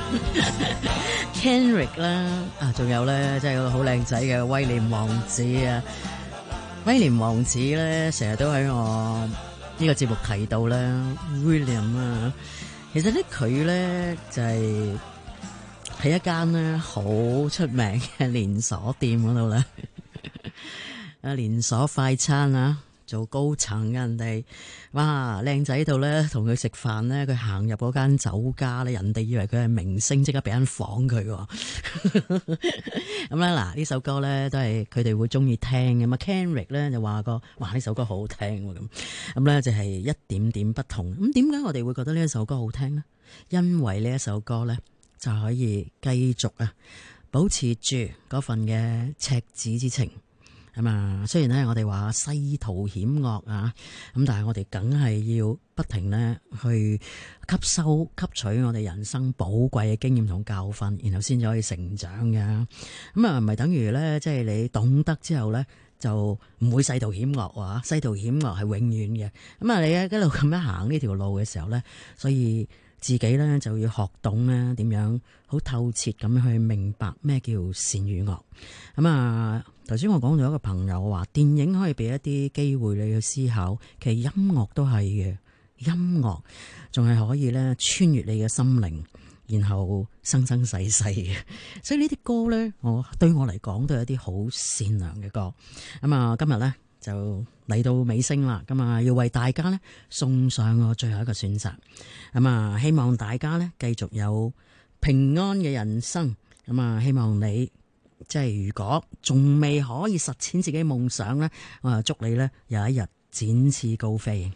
，Kenrick 啦，仲有咧即係個好靚仔嘅威廉王子啊。威廉王子咧成日都喺我呢個節目提到咧 William 啊，其實咧佢咧就係喺一間咧好出名嘅連鎖店嗰度咧。連鎖快餐啊，做高層人哋，哇靚仔到咧，同佢食飯咧，佢行入嗰間酒家咧，人哋以為佢係明星，即刻俾人訪佢。咁咧嗱，呢首歌咧都係佢哋會中意聽嘅嘛。Kenrick 咧就話過，哇呢首歌好好聽喎咁咧就係一點點不同。咁點解我哋會覺得呢一首歌好聽呢？因為呢一首歌咧就可以繼續啊，保持住嗰份嘅赤子之情。咁啊，雖然咧我哋話世途險惡啊，咁但係我哋梗係要不停咧去吸取我哋人生寶貴嘅經驗同教訓，然後先至可以成長嘅。咁啊，唔係等於咧，即係你懂得之後咧就唔會世途險惡啊！世途險惡係永遠嘅。咁啊，你一路咁樣行呢條路嘅時候咧，所以自己咧就要學懂咧點樣好透徹咁去明白咩叫善與惡。咁啊，頭先我講到一個朋友話，電影可以俾一啲機會你去思考，其實音樂都係嘅，音樂仲係可以咧穿越你嘅心靈，然後生生世世嘅。所以呢啲歌咧，對我嚟講都係一啲好善良嘅歌。咁啊，今日咧就嚟到尾聲啦，咁啊要為大家咧送上我最後一個選擇。咁啊，希望大家咧繼續有平安嘅人生。咁啊，希望你即係如果仲未可以實踐自己夢想咧，我就祝你咧有一日展翅高飛。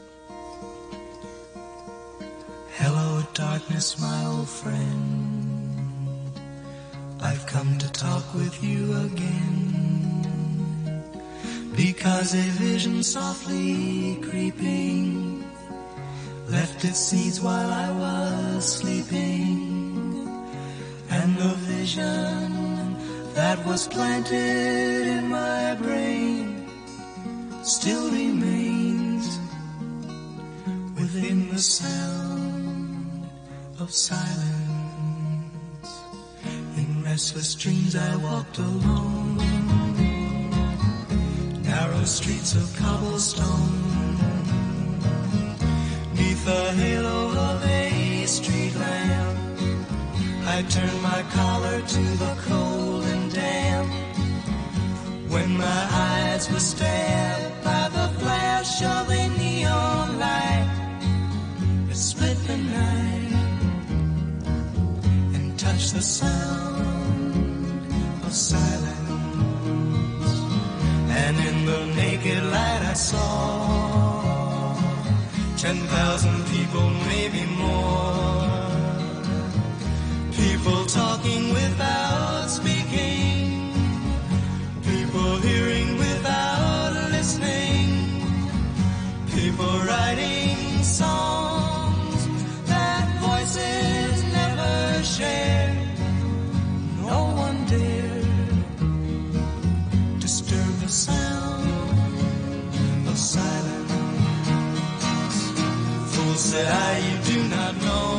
Hello darkness, my old friend. I've come to talk with you again, because a vision softly creeping left its seeds while I was sleeping, and the vision that was planted in my brain still remains within the sound of silence. In restless dreams I walked alone, narrow streets of cobblestone, neath the halo of a street lamp. I turned my collar to the cold and damp, when my eyes were stabbed by the flash of a neon light. It split the night and touched the sound of silence. And in the naked light I saw 10,000 people, maybe more. People talking without speaking, people hearing without listening, people writing songs that voices never shared. No one dared disturb the sound of silence. that you do not know.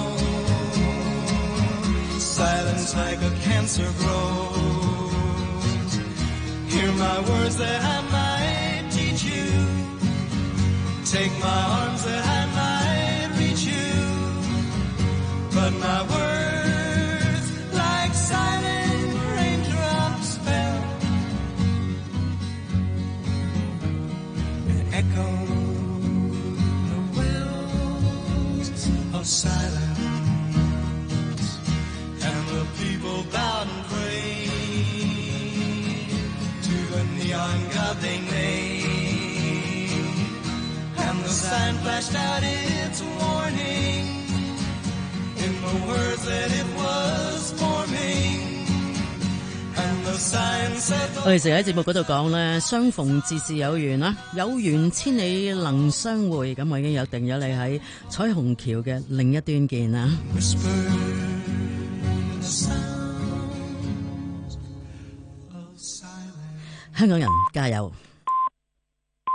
Silence like a cancer grows. Hear my words that I might teach you. Take my arms that I might reach you. But my words like silent raindrops fell and echoed the wells of silence. And the people bowed and prayed to the neon god they made. And the sign flashed out its warning in the words that it was forming. And the sign said 我哋成日喺節目嗰度講咧，相逢自是有緣啦，有緣千里能相會。咁我已經有定咗你喺彩虹橋嘅另一端見啦。香港人加油！